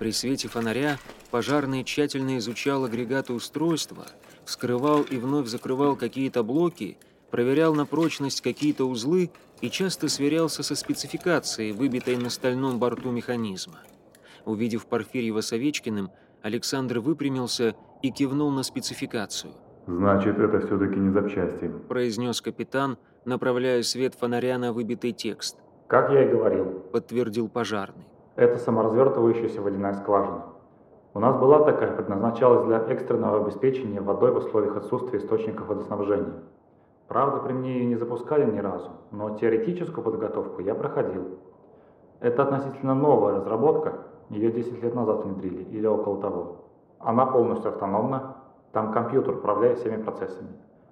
При свете фонаря пожарный тщательно изучал агрегаты устройства, вскрывал и вновь закрывал какие-то блоки, проверял на прочность какие-то узлы и часто сверялся со спецификацией, выбитой на стальном борту механизма. Увидев Порфирьева с Овечкиным, Александр выпрямился и кивнул на спецификацию. «Значит, это все-таки не запчасти», – произнес капитан, направляя свет фонаря на выбитый текст. «Как я и говорил», – подтвердил пожарный. «Это саморазвертывающаяся водяная скважина. У нас была такая, предназначалась для экстренного обеспечения водой в условиях отсутствия источников водоснабжения. Правда, при мне ее не запускали ни разу, но теоретическую подготовку я проходил. Это относительно новая разработка, ее десять лет назад внедрили, или около того. Она полностью автономна, там компьютер управляет всеми процессами.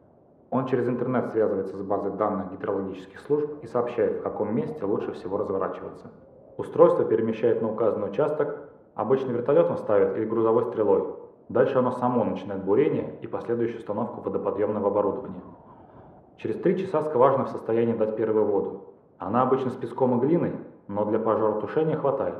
Он через интернет связывается с базой данных гидрологических служб и сообщает, в каком месте лучше всего разворачиваться. Устройство перемещает на указанный участок, обычно вертолетом ставят или грузовой стрелой. Дальше оно само начинает бурение и последующую установку водоподъемного оборудования. Через три часа скважина в состоянии дать первую воду. Она обычно с песком и глиной, но для пожаротушения хватает.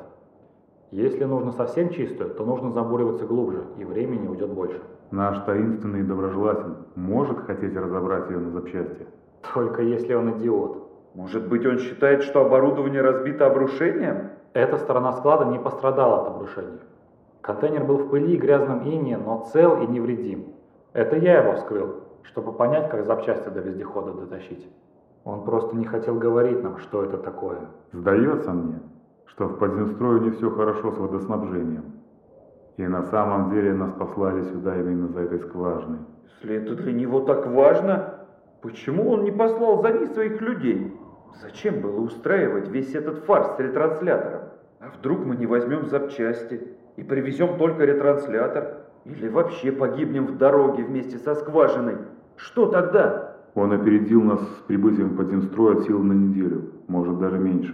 Если нужно совсем чистую, то нужно забуриваться глубже, и времени уйдет больше. Наш таинственный доброжелатель может хотеть разобрать ее на запчасти? Только если он идиот. Может быть, он считает, что оборудование разбито обрушением? Эта сторона склада не пострадала от обрушения. Контейнер был в пыли и грязном инее, но цел и невредим. Это я его вскрыл, чтобы понять, как запчасти до вездехода дотащить. Он просто не хотел говорить нам, что это такое. Сдается мне, что в Подземстрое не все хорошо с водоснабжением. И на самом деле нас послали сюда именно за этой скважиной. Если это для него так важно, почему он не послал за ней своих людей? Зачем было устраивать весь этот фарс с ретранслятором? А вдруг мы не возьмем запчасти и привезем только ретранслятор? Или вообще погибнем в дороге вместе со скважиной? Что тогда? Он опередил нас с прибытием в Подземстрой от силы на неделю, может даже меньше.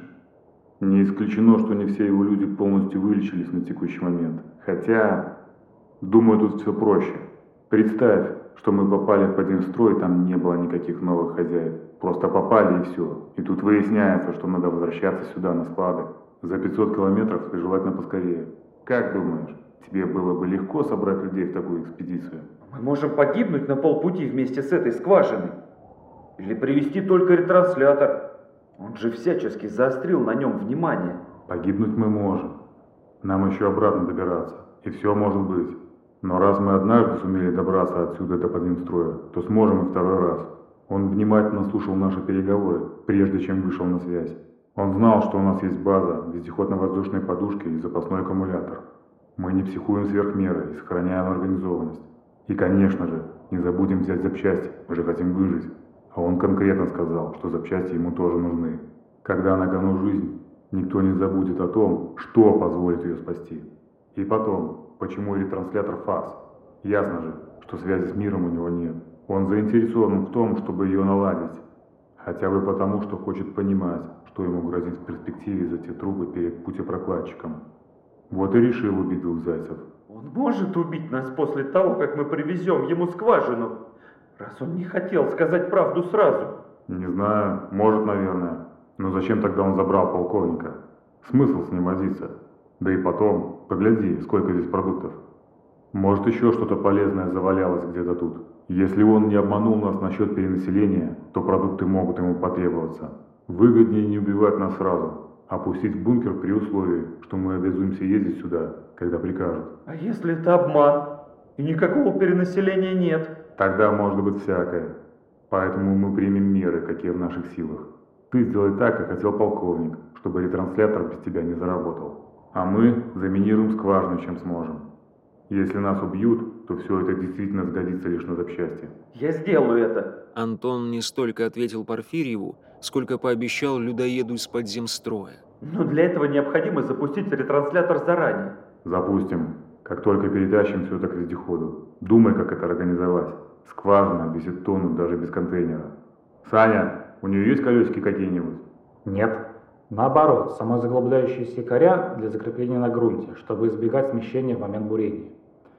Не исключено, что не все его люди полностью вылечились на текущий момент. Хотя, думаю, тут все проще. Представь, что мы попали в Подземстрой, там не было никаких новых хозяев. Просто попали и все. И тут выясняется, что надо возвращаться сюда, на склады. За пятьсот километров и желательно поскорее. Как думаешь, тебе было бы легко собрать людей в такую экспедицию? Мы можем погибнуть на полпути вместе с этой скважиной. Или привезти только ретранслятор. Он же всячески заострил на нем внимание. Погибнуть мы можем. Нам еще обратно добираться. И все может быть. Но раз мы однажды сумели добраться отсюда до Подземстроя, то сможем и второй раз. Он внимательно слушал наши переговоры, прежде чем вышел на связь. Он знал, что у нас есть база, вездеходно-воздушные подушки и запасной аккумулятор. Мы не психуем сверх меры и сохраняем организованность. И, конечно же, не забудем взять запчасти, мы же хотим выжить. А он конкретно сказал, что запчасти ему тоже нужны. Когда на кону жизнь, никто не забудет о том, что позволит ее спасти. И потом, почему ретранслятор фарс? Ясно же, что связи с миром у него нет. Он заинтересован в том, чтобы ее наладить. Хотя бы потому, что хочет понимать, что ему грозит в перспективе за те трубы перед путепрокладчиком. Вот и решил убить двух зайцев. Он может убить нас после того, как мы привезем ему скважину, раз он не хотел сказать правду сразу. Не знаю, может, наверное. Но зачем тогда он забрал полковника? Смысл с ним возиться? Да и потом, погляди, сколько здесь продуктов. Может, еще что-то полезное завалялось где-то тут. Если он не обманул нас насчет перенаселения, то продукты могут ему потребоваться. Выгоднее не убивать нас сразу, а пустить в бункер при условии, что мы обязуемся ездить сюда, когда прикажут. А если это обман, и никакого перенаселения нет? Тогда может быть всякое. Поэтому мы примем меры, какие в наших силах. Ты сделай так, как хотел полковник, чтобы ретранслятор без тебя не заработал. А мы заминируем скважину, чем сможем. Если нас убьют, то все это действительно сгодится лишь на запчасти. Я сделаю это. Антон не столько ответил Порфирьеву, сколько пообещал людоеду из Подземстроя. Но для этого необходимо запустить ретранслятор заранее. Запустим, как только перетащим все это к вездеходу. Думай, как это организовать. Скважина весит тонну даже без контейнера. Саня, у нее есть колесики какие-нибудь? Нет. Наоборот, самозаглубляющиеся якоря для закрепления на грунте, чтобы избегать смещения в момент бурения.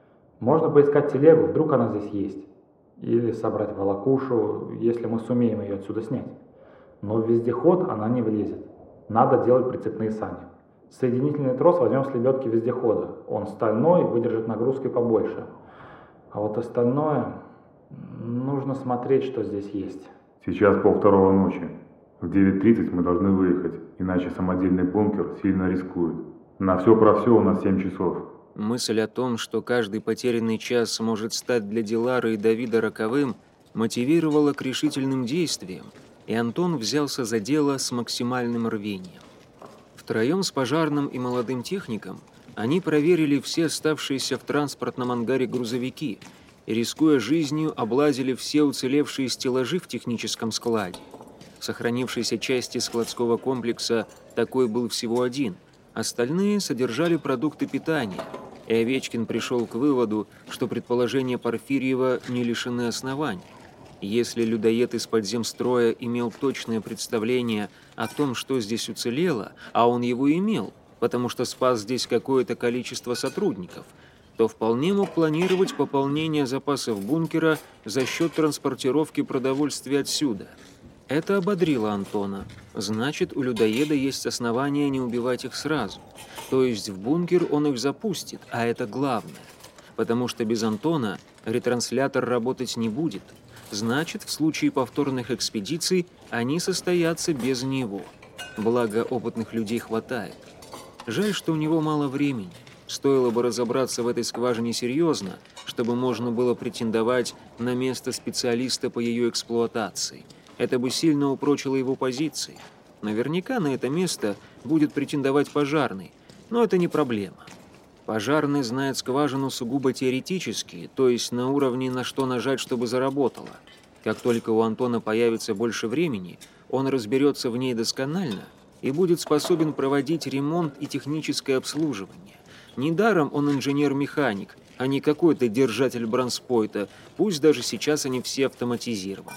Можно поискать телегу, вдруг она здесь есть. Или собрать волокушу, если мы сумеем ее отсюда снять. Но в вездеход она не влезет. Надо делать прицепные сани. Соединительный трос возьмем с лебедки вездехода. Он стальной, выдержит нагрузкой побольше. А вот остальное... Нужно смотреть, что здесь есть. Сейчас полвторого ночи. В девять тридцать мы должны выехать, иначе самодельный бункер сильно рискует. На все про все у нас семь часов. Мысль о том, что каждый потерянный час может стать для Дилары и Давида роковым, мотивировала к решительным действиям, и Антон взялся за дело с максимальным рвением. Втроем с пожарным и молодым техником они проверили все оставшиеся в транспортном ангаре грузовики и, рискуя жизнью, облазили все уцелевшие стеллажи в техническом складе. В сохранившейся части складского комплекса такой был всего один, остальные содержали продукты питания, и Овечкин пришел к выводу, что предположения Порфирьева не лишены оснований. Если людоед из подземстроя имел точное представление о том, что здесь уцелело, а он его имел, потому что спас здесь какое-то количество сотрудников, то вполне мог планировать пополнение запасов бункера за счет транспортировки продовольствия отсюда. Это ободрило Антона. Значит, у людоеда есть основания не убивать их сразу. То есть в бункер он их запустит, а это главное. Потому что без Антона ретранслятор работать не будет. Значит, в случае повторных экспедиций они состоятся без него. Благо, опытных людей хватает. Жаль, что у него мало времени. Стоило бы разобраться в этой скважине серьезно, чтобы можно было претендовать на место специалиста по ее эксплуатации. Это бы сильно упрочило его позиции. Наверняка на это место будет претендовать пожарный, но это не проблема. Пожарный знает скважину сугубо теоретически, то есть на уровне, на что нажать, чтобы заработало. Как только у Антона появится больше времени, он разберется в ней досконально и будет способен проводить ремонт и техническое обслуживание. Недаром он инженер-механик, а не какой-то держатель бронспойта, пусть даже сейчас они все автоматизированы.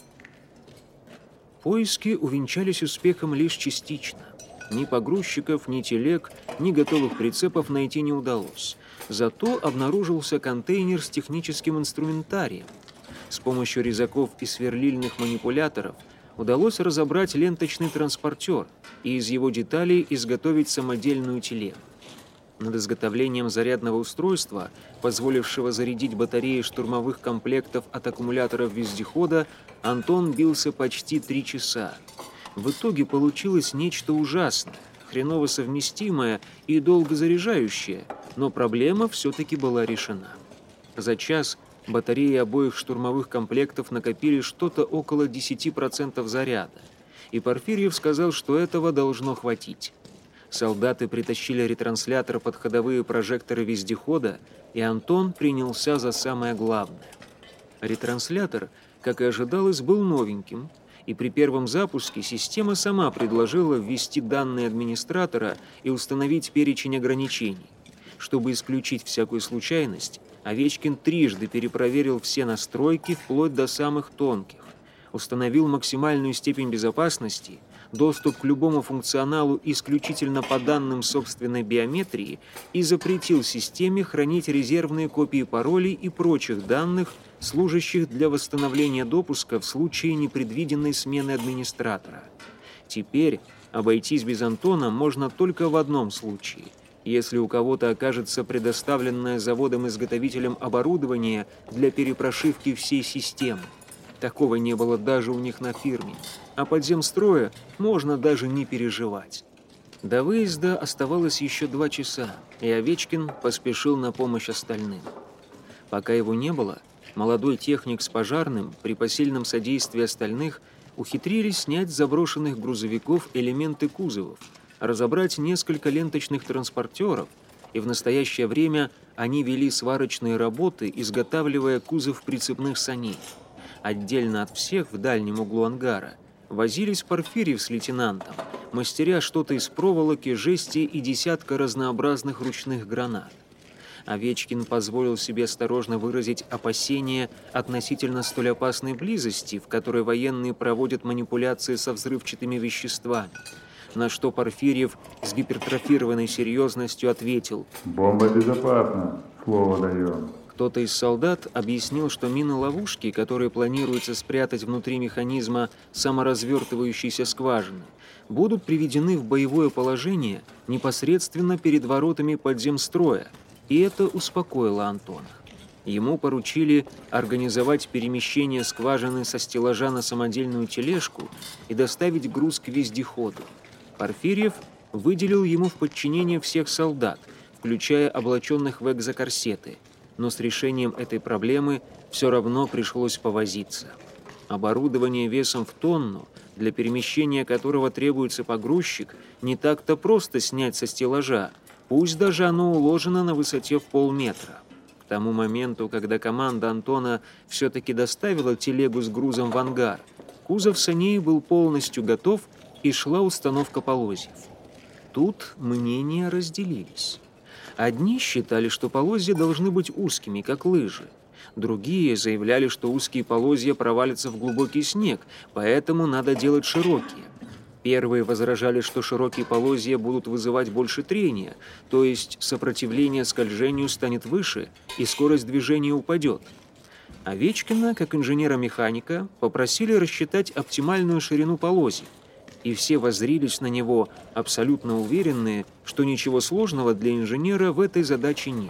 Поиски увенчались успехом лишь частично. Ни погрузчиков, ни телег, ни готовых прицепов найти не удалось. Зато обнаружился контейнер с техническим инструментарием. С помощью резаков и сверлильных манипуляторов удалось разобрать ленточный транспортер и из его деталей изготовить самодельную телегу. Над изготовлением зарядного устройства, позволившего зарядить батареи штурмовых комплектов от аккумуляторов вездехода, Антон бился почти три часа. В итоге получилось нечто ужасное, хреново совместимое и долго заряжающее, но проблема все-таки была решена. За час батареи обоих штурмовых комплектов накопили что-то около десять процентов заряда, и Порфирьев сказал, что этого должно хватить. Солдаты притащили ретранслятор под ходовые прожекторы вездехода, и Антон принялся за самое главное. Ретранслятор, как и ожидалось, был новеньким, и при первом запуске система сама предложила ввести данные администратора и установить перечень ограничений. Чтобы исключить всякую случайность, Овечкин трижды перепроверил все настройки вплоть до самых тонких, установил максимальную степень безопасности, доступ к любому функционалу исключительно по данным собственной биометрии и запретил системе хранить резервные копии паролей и прочих данных, служащих для восстановления допуска в случае непредвиденной смены администратора. Теперь обойтись без Антона можно только в одном случае – если у кого-то окажется предоставленное заводом-изготовителем оборудование для перепрошивки всей системы. Такого не было даже у них на фирме. А подземстроя можно даже не переживать. До выезда оставалось еще два часа, и Овечкин поспешил на помощь остальным. Пока его не было, молодой техник с пожарным при посильном содействии остальных ухитрились снять с заброшенных грузовиков элементы кузовов, разобрать несколько ленточных транспортеров, и в настоящее время они вели сварочные работы, изготавливая кузов прицепных саней. Отдельно от всех в дальнем углу ангара возились Порфирьев с лейтенантом, мастеря что-то из проволоки, жести и десятка разнообразных ручных гранат. Овечкин позволил себе осторожно выразить опасения относительно столь опасной близости, в которой военные проводят манипуляции со взрывчатыми веществами, на что Порфирьев с гипертрофированной серьезностью ответил: «Бомба безопасна, слово даем». Кто-то из солдат объяснил, что мины-ловушки, которые планируется спрятать внутри механизма саморазвертывающейся скважины, будут приведены в боевое положение непосредственно перед воротами подземстроя, и это успокоило Антона. Ему поручили организовать перемещение скважины со стеллажа на самодельную тележку и доставить груз к вездеходу. Порфирьев выделил ему в подчинение всех солдат, включая облаченных в экзокорсеты, но с решением этой проблемы все равно пришлось повозиться. Оборудование весом в тонну, для перемещения которого требуется погрузчик, не так-то просто снять со стеллажа, пусть даже оно уложено на высоте в полметра. К тому моменту, когда команда Антона все-таки доставила телегу с грузом в ангар, кузов саней был полностью готов и шла установка полозьев. Тут мнения разделились. Одни считали, что полозья должны быть узкими, как лыжи. Другие заявляли, что узкие полозья провалятся в глубокий снег, поэтому надо делать широкие. Первые возражали, что широкие полозья будут вызывать больше трения, то есть сопротивление скольжению станет выше и скорость движения упадет. Овечкина, как инженера-механика, попросили рассчитать оптимальную ширину полозьев, и все воззрились на него, абсолютно уверенные, что ничего сложного для инженера в этой задаче нет.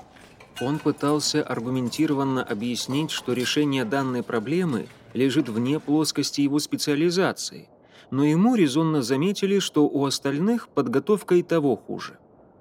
Он пытался аргументированно объяснить, что решение данной проблемы лежит вне плоскости его специализации, но ему резонно заметили, что у остальных подготовка и того хуже.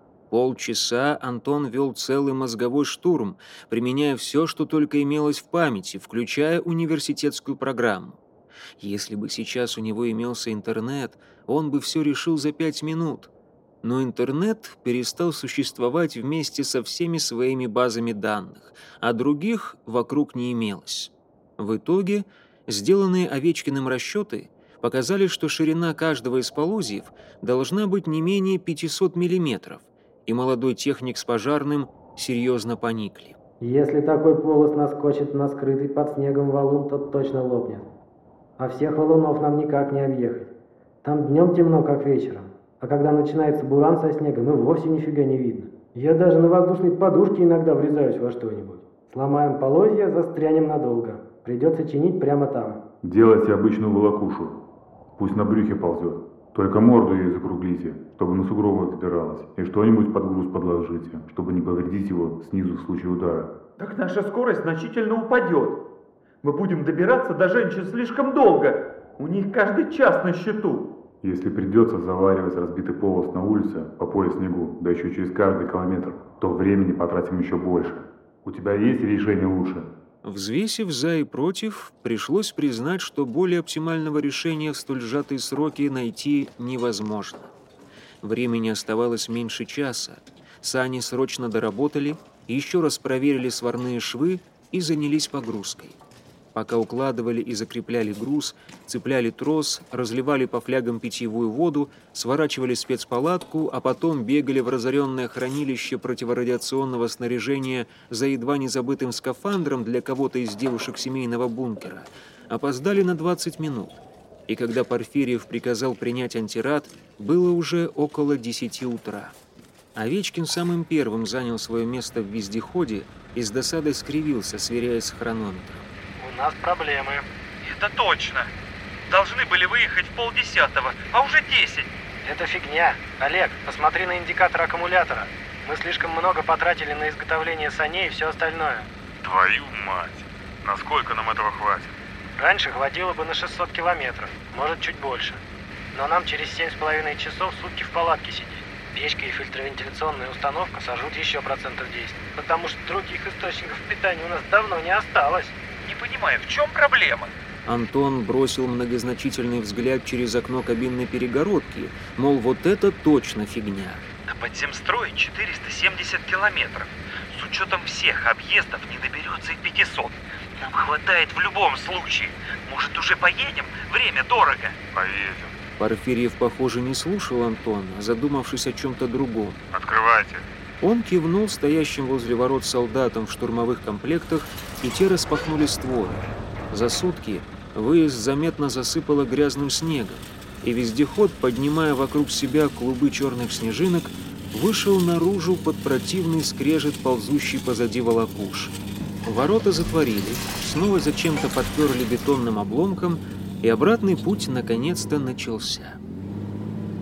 Полчаса Антон вел целый мозговой штурм, применяя все, что только имелось в памяти, включая университетскую программу. Если бы сейчас у него имелся интернет, он бы все решил за пять минут. Но интернет перестал существовать вместе со всеми своими базами данных, а других вокруг не имелось. В итоге сделанные Овечкиным расчеты показали, что ширина каждого из полозьев должна быть не менее пятьсот миллиметров, и молодой техник с пожарным серьезно поникли. Если такой полос наскочит на скрытый под снегом валун, то точно лопнет. А всех валунов нам никак не объехать. Там днем темно, как вечером. А когда начинается буран со снегом, и вовсе нифига не видно. Я даже на воздушной подушке иногда врезаюсь во что-нибудь. Сломаем полозья, застрянем надолго. Придется чинить прямо там. Делайте обычную волокушу. Пусть на брюхе ползет. Только морду ей закруглите, чтобы на сугробы забиралась. И что-нибудь под груз подложите, чтобы не повредить его снизу в случае удара. Так наша скорость значительно упадет. Мы будем добираться до женщин слишком долго. У них каждый час на счету. Если придется заваривать разбитый полос на улице по пояс снегу, да еще через каждый километр, то времени потратим еще больше. У тебя есть решение лучше? Взвесив за и против, пришлось признать, что более оптимального решения в столь сжатые сроки найти невозможно. Времени оставалось меньше часа. Сани срочно доработали, еще раз проверили сварные швы и занялись погрузкой. Пока укладывали и закрепляли груз, цепляли трос, разливали по флягам питьевую воду, сворачивали спецпалатку, а потом бегали в разоренное хранилище противорадиационного снаряжения за едва не забытым скафандром для кого-то из девушек семейного бункера, опоздали на двадцать минут. И когда Порфирьев приказал принять антирад, было уже около десяти утра. Овечкин самым первым занял свое место в вездеходе и с досадой скривился, сверяясь с хронометром. У нас проблемы. Это точно. Должны были выехать в полдесятого, а уже десять. Это фигня. Олег, посмотри на индикатор аккумулятора. Мы слишком много потратили на изготовление саней и все остальное. Твою мать! Насколько нам этого хватит? Раньше хватило бы на шестьсот километров, может чуть больше. Но нам через семь с половиной часов сутки в палатке сидеть. Печка и фильтровентиляционная установка сожрут еще процентов десять. Потому что других источников питания у нас давно не осталось. Не понимаю, в чем проблема? Антон бросил многозначительный взгляд через окно кабинной перегородки, мол, вот это точно фигня. До подземстроя четыреста семьдесят километров. С учетом всех объездов не доберется и пятисот. Нам хватает в любом случае. Может, уже поедем? Время дорого. Поедем. Порфирьев, похоже, не слушал Антона, задумавшись о чем-то другом. Открывайте. Он кивнул стоящим возле ворот солдатам в штурмовых комплектах, и те распахнули створы. За сутки выезд заметно засыпало грязным снегом, и вездеход, поднимая вокруг себя клубы черных снежинок, вышел наружу под противный скрежет, ползущий позади волокуши. Ворота затворили, снова зачем-то подперли бетонным обломком, и обратный путь наконец-то начался.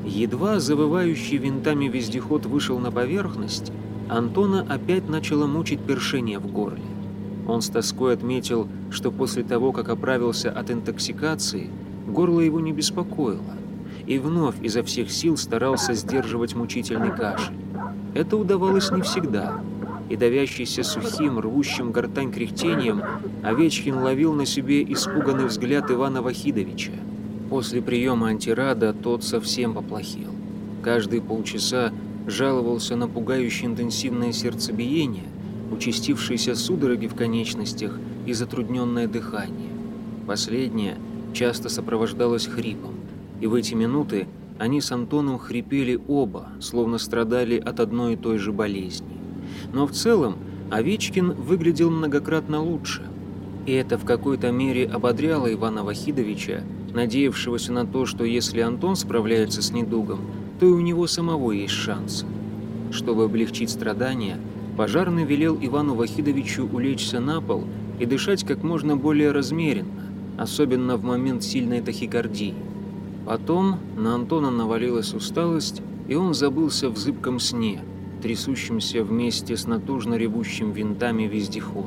Едва завывающий винтами вездеход вышел на поверхность, Антона опять начало мучить першение в горле. Он с тоской отметил, что после того, как оправился от интоксикации, горло его не беспокоило, и вновь изо всех сил старался сдерживать мучительный кашель. Это удавалось не всегда, и давящийся сухим, рвущим гортань кряхтением, Овечкин ловил на себе испуганный взгляд Ивана Вахидовича. После приема антирада тот совсем поплохел. Каждые полчаса жаловался на пугающе интенсивное сердцебиение, участившиеся судороги в конечностях и затрудненное дыхание. Последнее часто сопровождалось хрипом, и в эти минуты они с Антоном хрипели оба, словно страдали от одной и той же болезни. Но в целом Овечкин выглядел многократно лучше, и это в какой-то мере ободряло Ивана Вахидовича, надеявшегося на то, что если Антон справляется с недугом, то и у него самого есть шансы. Чтобы облегчить страдания, пожарный велел Ивану Вахидовичу улечься на пол и дышать как можно более размеренно, особенно в момент сильной тахикардии. Потом на Антона навалилась усталость, и он забылся в зыбком сне, трясущемся вместе с натужно ревущим винтами вездехода.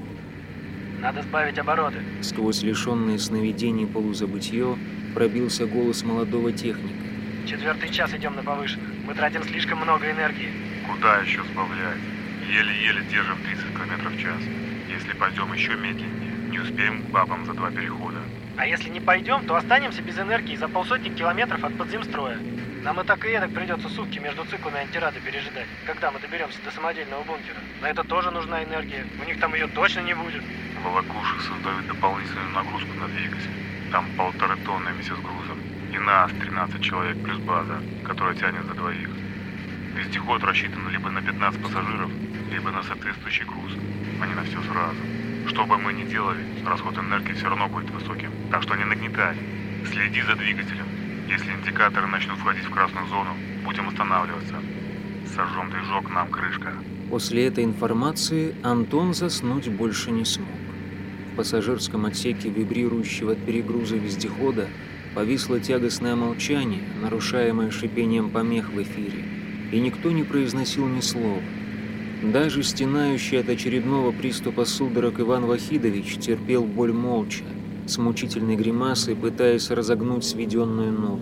Надо сбавить обороты. Сквозь лишенные сновидений полузабытье пробился голос молодого техника. Четвертый час идем на повышенных. Мы тратим слишком много энергии. Куда еще сбавлять? Еле-еле держим тридцать километров в час. Если пойдем еще медленнее, не успеем к бабам за два перехода. А если не пойдем, то останемся без энергии за полсотни километров от подземстроя. Нам и так и эдак придется сутки между циклами антирада пережидать, когда мы доберемся до самодельного бункера. На это тоже нужна энергия. У них там ее точно не будет. Волокуши создают дополнительную нагрузку на двигатель. Там полторы тонны вместе с грузом. И нас тринадцать человек плюс база, которая тянет за двоих. Вездеход рассчитан либо на пятнадцать пассажиров, либо на соответствующий груз, а не на все сразу. Что бы мы ни делали, расход энергии все равно будет высоким. Так что не нагнетай. Следи за двигателем. Если индикаторы начнут входить в красную зону, будем останавливаться. Сожжем движок, нам крышка. После этой информации Антон заснуть больше не смог. В пассажирском отсеке вибрирующего от перегруза вездехода повисло тягостное молчание, нарушаемое шипением помех в эфире, и никто не произносил ни слова. Даже стенающий от очередного приступа судорог Иван Вахидович терпел боль молча, с мучительной гримасой пытаясь разогнуть сведенную ногу.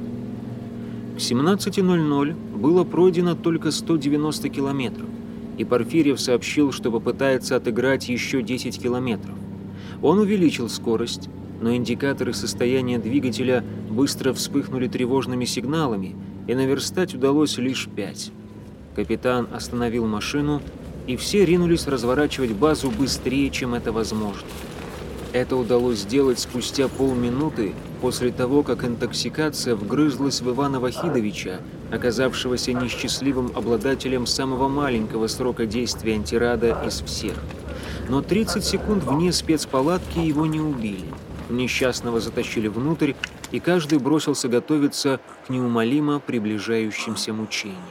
К семнадцати ноль-ноль было пройдено только сто девяносто километров, и Порфирьев сообщил, что попытается отыграть еще десять километров. Он увеличил скорость, но индикаторы состояния двигателя быстро вспыхнули тревожными сигналами, и наверстать удалось лишь пять. Капитан остановил машину, и все ринулись разворачивать базу быстрее, чем это возможно. Это удалось сделать спустя полминуты после того, как интоксикация вгрызлась в Ивана Вахидовича, оказавшегося несчастливым обладателем самого маленького срока действия антирада из всех. Но тридцать секунд вне спецпалатки его не убили. Несчастного затащили внутрь, и каждый бросился готовиться к неумолимо приближающимся мучениям.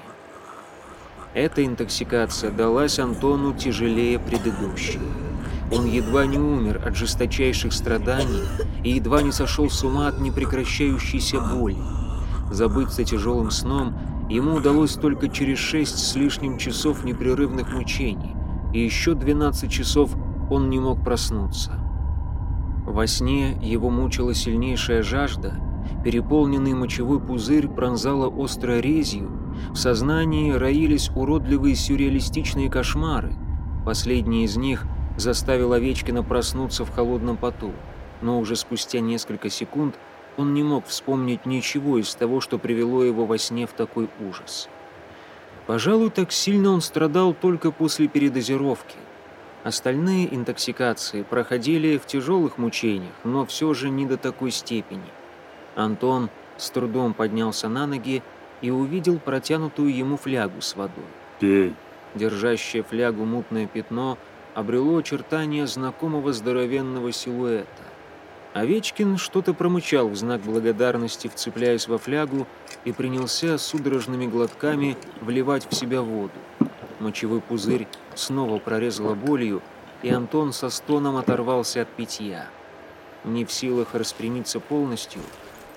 Эта интоксикация далась Антону тяжелее предыдущей. Он едва не умер от жесточайших страданий и едва не сошел с ума от непрекращающейся боли. Забыться тяжелым сном ему удалось только через шесть с лишним часов непрерывных мучений, и еще двенадцать часов он не мог проснуться. Во сне его мучила сильнейшая жажда, переполненный мочевой пузырь пронзала острой резью, в сознании роились уродливые сюрреалистичные кошмары. Последний из них заставил Овечкина проснуться в холодном поту, но уже спустя несколько секунд он не мог вспомнить ничего из того, что привело его во сне в такой ужас. Пожалуй, так сильно он страдал только после передозировки. Остальные интоксикации проходили в тяжелых мучениях, но все же не до такой степени. Антон с трудом поднялся на ноги и увидел протянутую ему флягу с водой. «Пей». Держащее флягу мутное пятно обрело очертания знакомого здоровенного силуэта. Овечкин что-то промычал в знак благодарности, вцепляясь во флягу, и принялся судорожными глотками вливать в себя воду. Мочевой пузырь снова прорезало болью, и Антон со стоном оторвался от питья. Не в силах распрямиться полностью,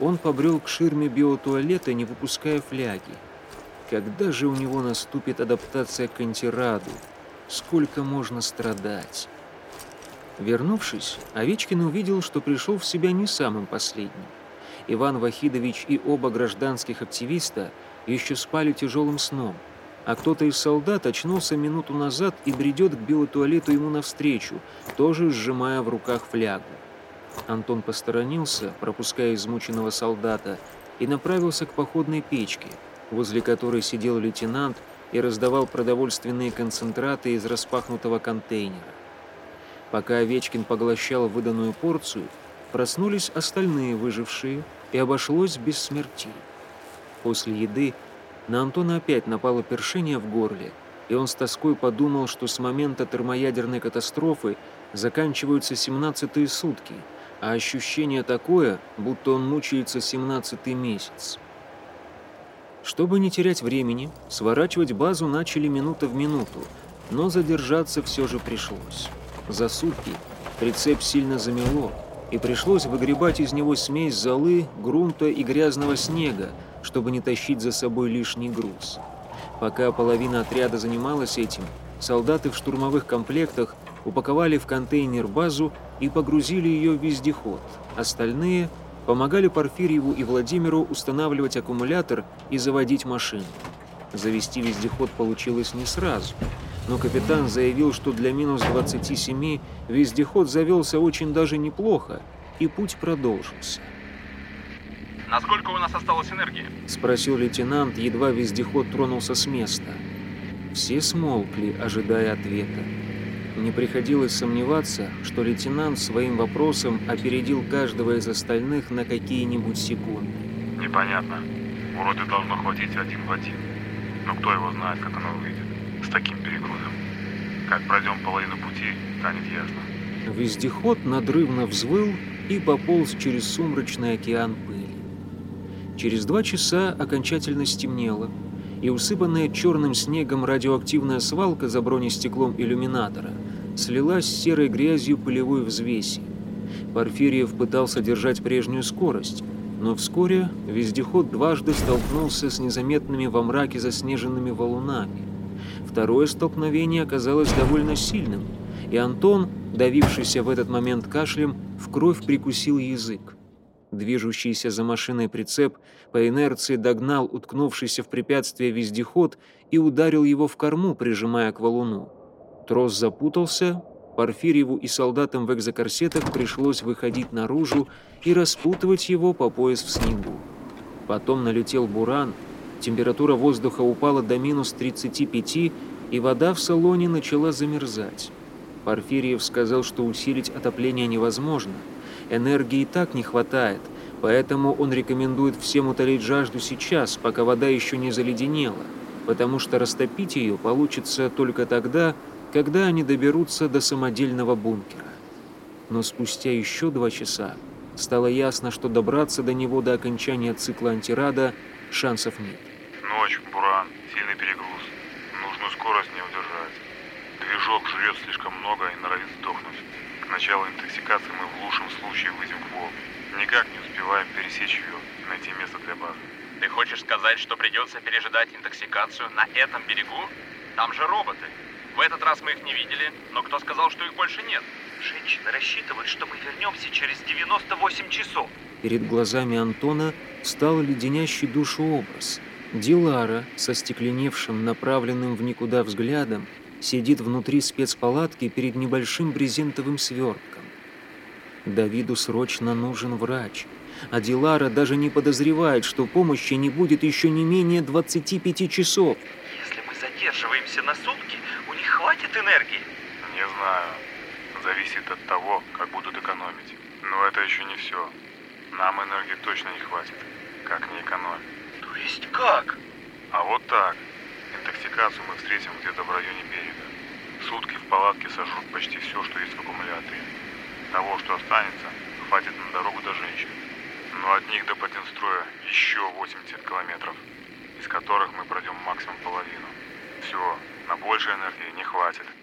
Он побрел к ширме биотуалета, не выпуская фляги. Когда же у него наступит адаптация к антираду? Сколько можно страдать? Вернувшись, Овечкин увидел, что пришел в себя не самым последним. Иван Вахидович и оба гражданских активиста еще спали тяжелым сном, а кто-то из солдат очнулся минуту назад и бредет к биотуалету ему навстречу, тоже сжимая в руках флягу. Антон посторонился, пропуская измученного солдата, и направился к походной печке, возле которой сидел лейтенант и раздавал продовольственные концентраты из распахнутого контейнера. Пока Овечкин поглощал выданную порцию, проснулись остальные выжившие, и обошлось без смертей. После еды на Антона опять напало першение в горле, и он с тоской подумал, что с момента термоядерной катастрофы заканчиваются семнадцатые сутки, а ощущение такое, будто он мучается семнадцатый месяц. Чтобы не терять времени, сворачивать базу начали минута в минуту, но задержаться все же пришлось. За сутки прицеп сильно замело, и пришлось выгребать из него смесь золы, грунта и грязного снега, чтобы не тащить за собой лишний груз. Пока половина отряда занималась этим, солдаты в штурмовых комплектах упаковали в контейнер базу и погрузили ее в вездеход. Остальные помогали Порфирьеву и Владимиру устанавливать аккумулятор и заводить машину. Завести вездеход получилось не сразу, но капитан заявил, что для минус двадцати семи вездеход завелся очень даже неплохо, и путь продолжился. «Насколько у нас осталось энергии?» — спросил лейтенант, едва вездеход тронулся с места. Все смолкли, ожидая ответа. Не приходилось сомневаться, что лейтенант своим вопросом опередил каждого из остальных на какие-нибудь секунды. Непонятно. Вроде должно хватить один в один. Но кто его знает, как оно выйдет. С таким перегрузом. Как пройдем половину пути, станет ясно. Вездеход надрывно взвыл и пополз через сумрачный океан пыли. Через два часа окончательно стемнело, и усыпанная черным снегом радиоактивная свалка за бронестеклом иллюминатора слилась с серой грязью пылевой взвеси. Порфирьев пытался держать прежнюю скорость, но вскоре вездеход дважды столкнулся с незаметными во мраке заснеженными валунами. Второе столкновение оказалось довольно сильным, и Антон, давившийся в этот момент кашлем, в кровь прикусил язык. Движущийся за машиной прицеп по инерции догнал уткнувшийся в препятствие вездеход и ударил его в корму, прижимая к валуну. Трос запутался, Порфирьеву и солдатам в экзокорсетах пришлось выходить наружу и распутывать его по пояс в снегу. Потом налетел буран, температура воздуха упала до минус тридцати пяти, и вода в салоне начала замерзать. Порфирьев сказал, что усилить отопление невозможно. Энергии и так не хватает, поэтому он рекомендует всем утолить жажду сейчас, пока вода еще не заледенела, потому что растопить ее получится только тогда, когда они доберутся до самодельного бункера. Но спустя еще два часа стало ясно, что добраться до него до окончания цикла антирада шансов нет. Ночь, буран, сильный перегруз. Нужную скорость не удержать. Движок жрет слишком много и норовит сдохнуть. К началу интоксикации мы в лучшем случае выйдем к Волге. Никак не успеваем пересечь ее и найти место для базы. Ты хочешь сказать, что придется пережидать интоксикацию на этом берегу? Там же роботы. В этот раз мы их не видели, но кто сказал, что их больше нет? Женщины рассчитывают, что мы вернемся через девяносто восемь часов. Перед глазами Антона встал леденящий душу образ. Дилара, со стекленевшим, направленным в никуда взглядом, сидит внутри спецпалатки перед небольшим брезентовым свертком. Давиду срочно нужен врач, а Дилара даже не подозревает, что помощи не будет еще не менее двадцати пяти часов. Если мы задерживаемся на сутки, у них хватит энергии? Не знаю. Зависит от того, как будут экономить. Но это еще не все. Нам энергии точно не хватит. Как не экономить? То есть как? А вот так. Интоксикацию мы встретим где-то в районе берега. Сутки в палатке сожрут почти все, что есть в аккумуляторе. Того, что останется, хватит на дорогу до женщин. Но от них до Подинстроя еще восемьдесят километров, из которых мы пройдем максимум половину. Все, на больше энергии не хватит.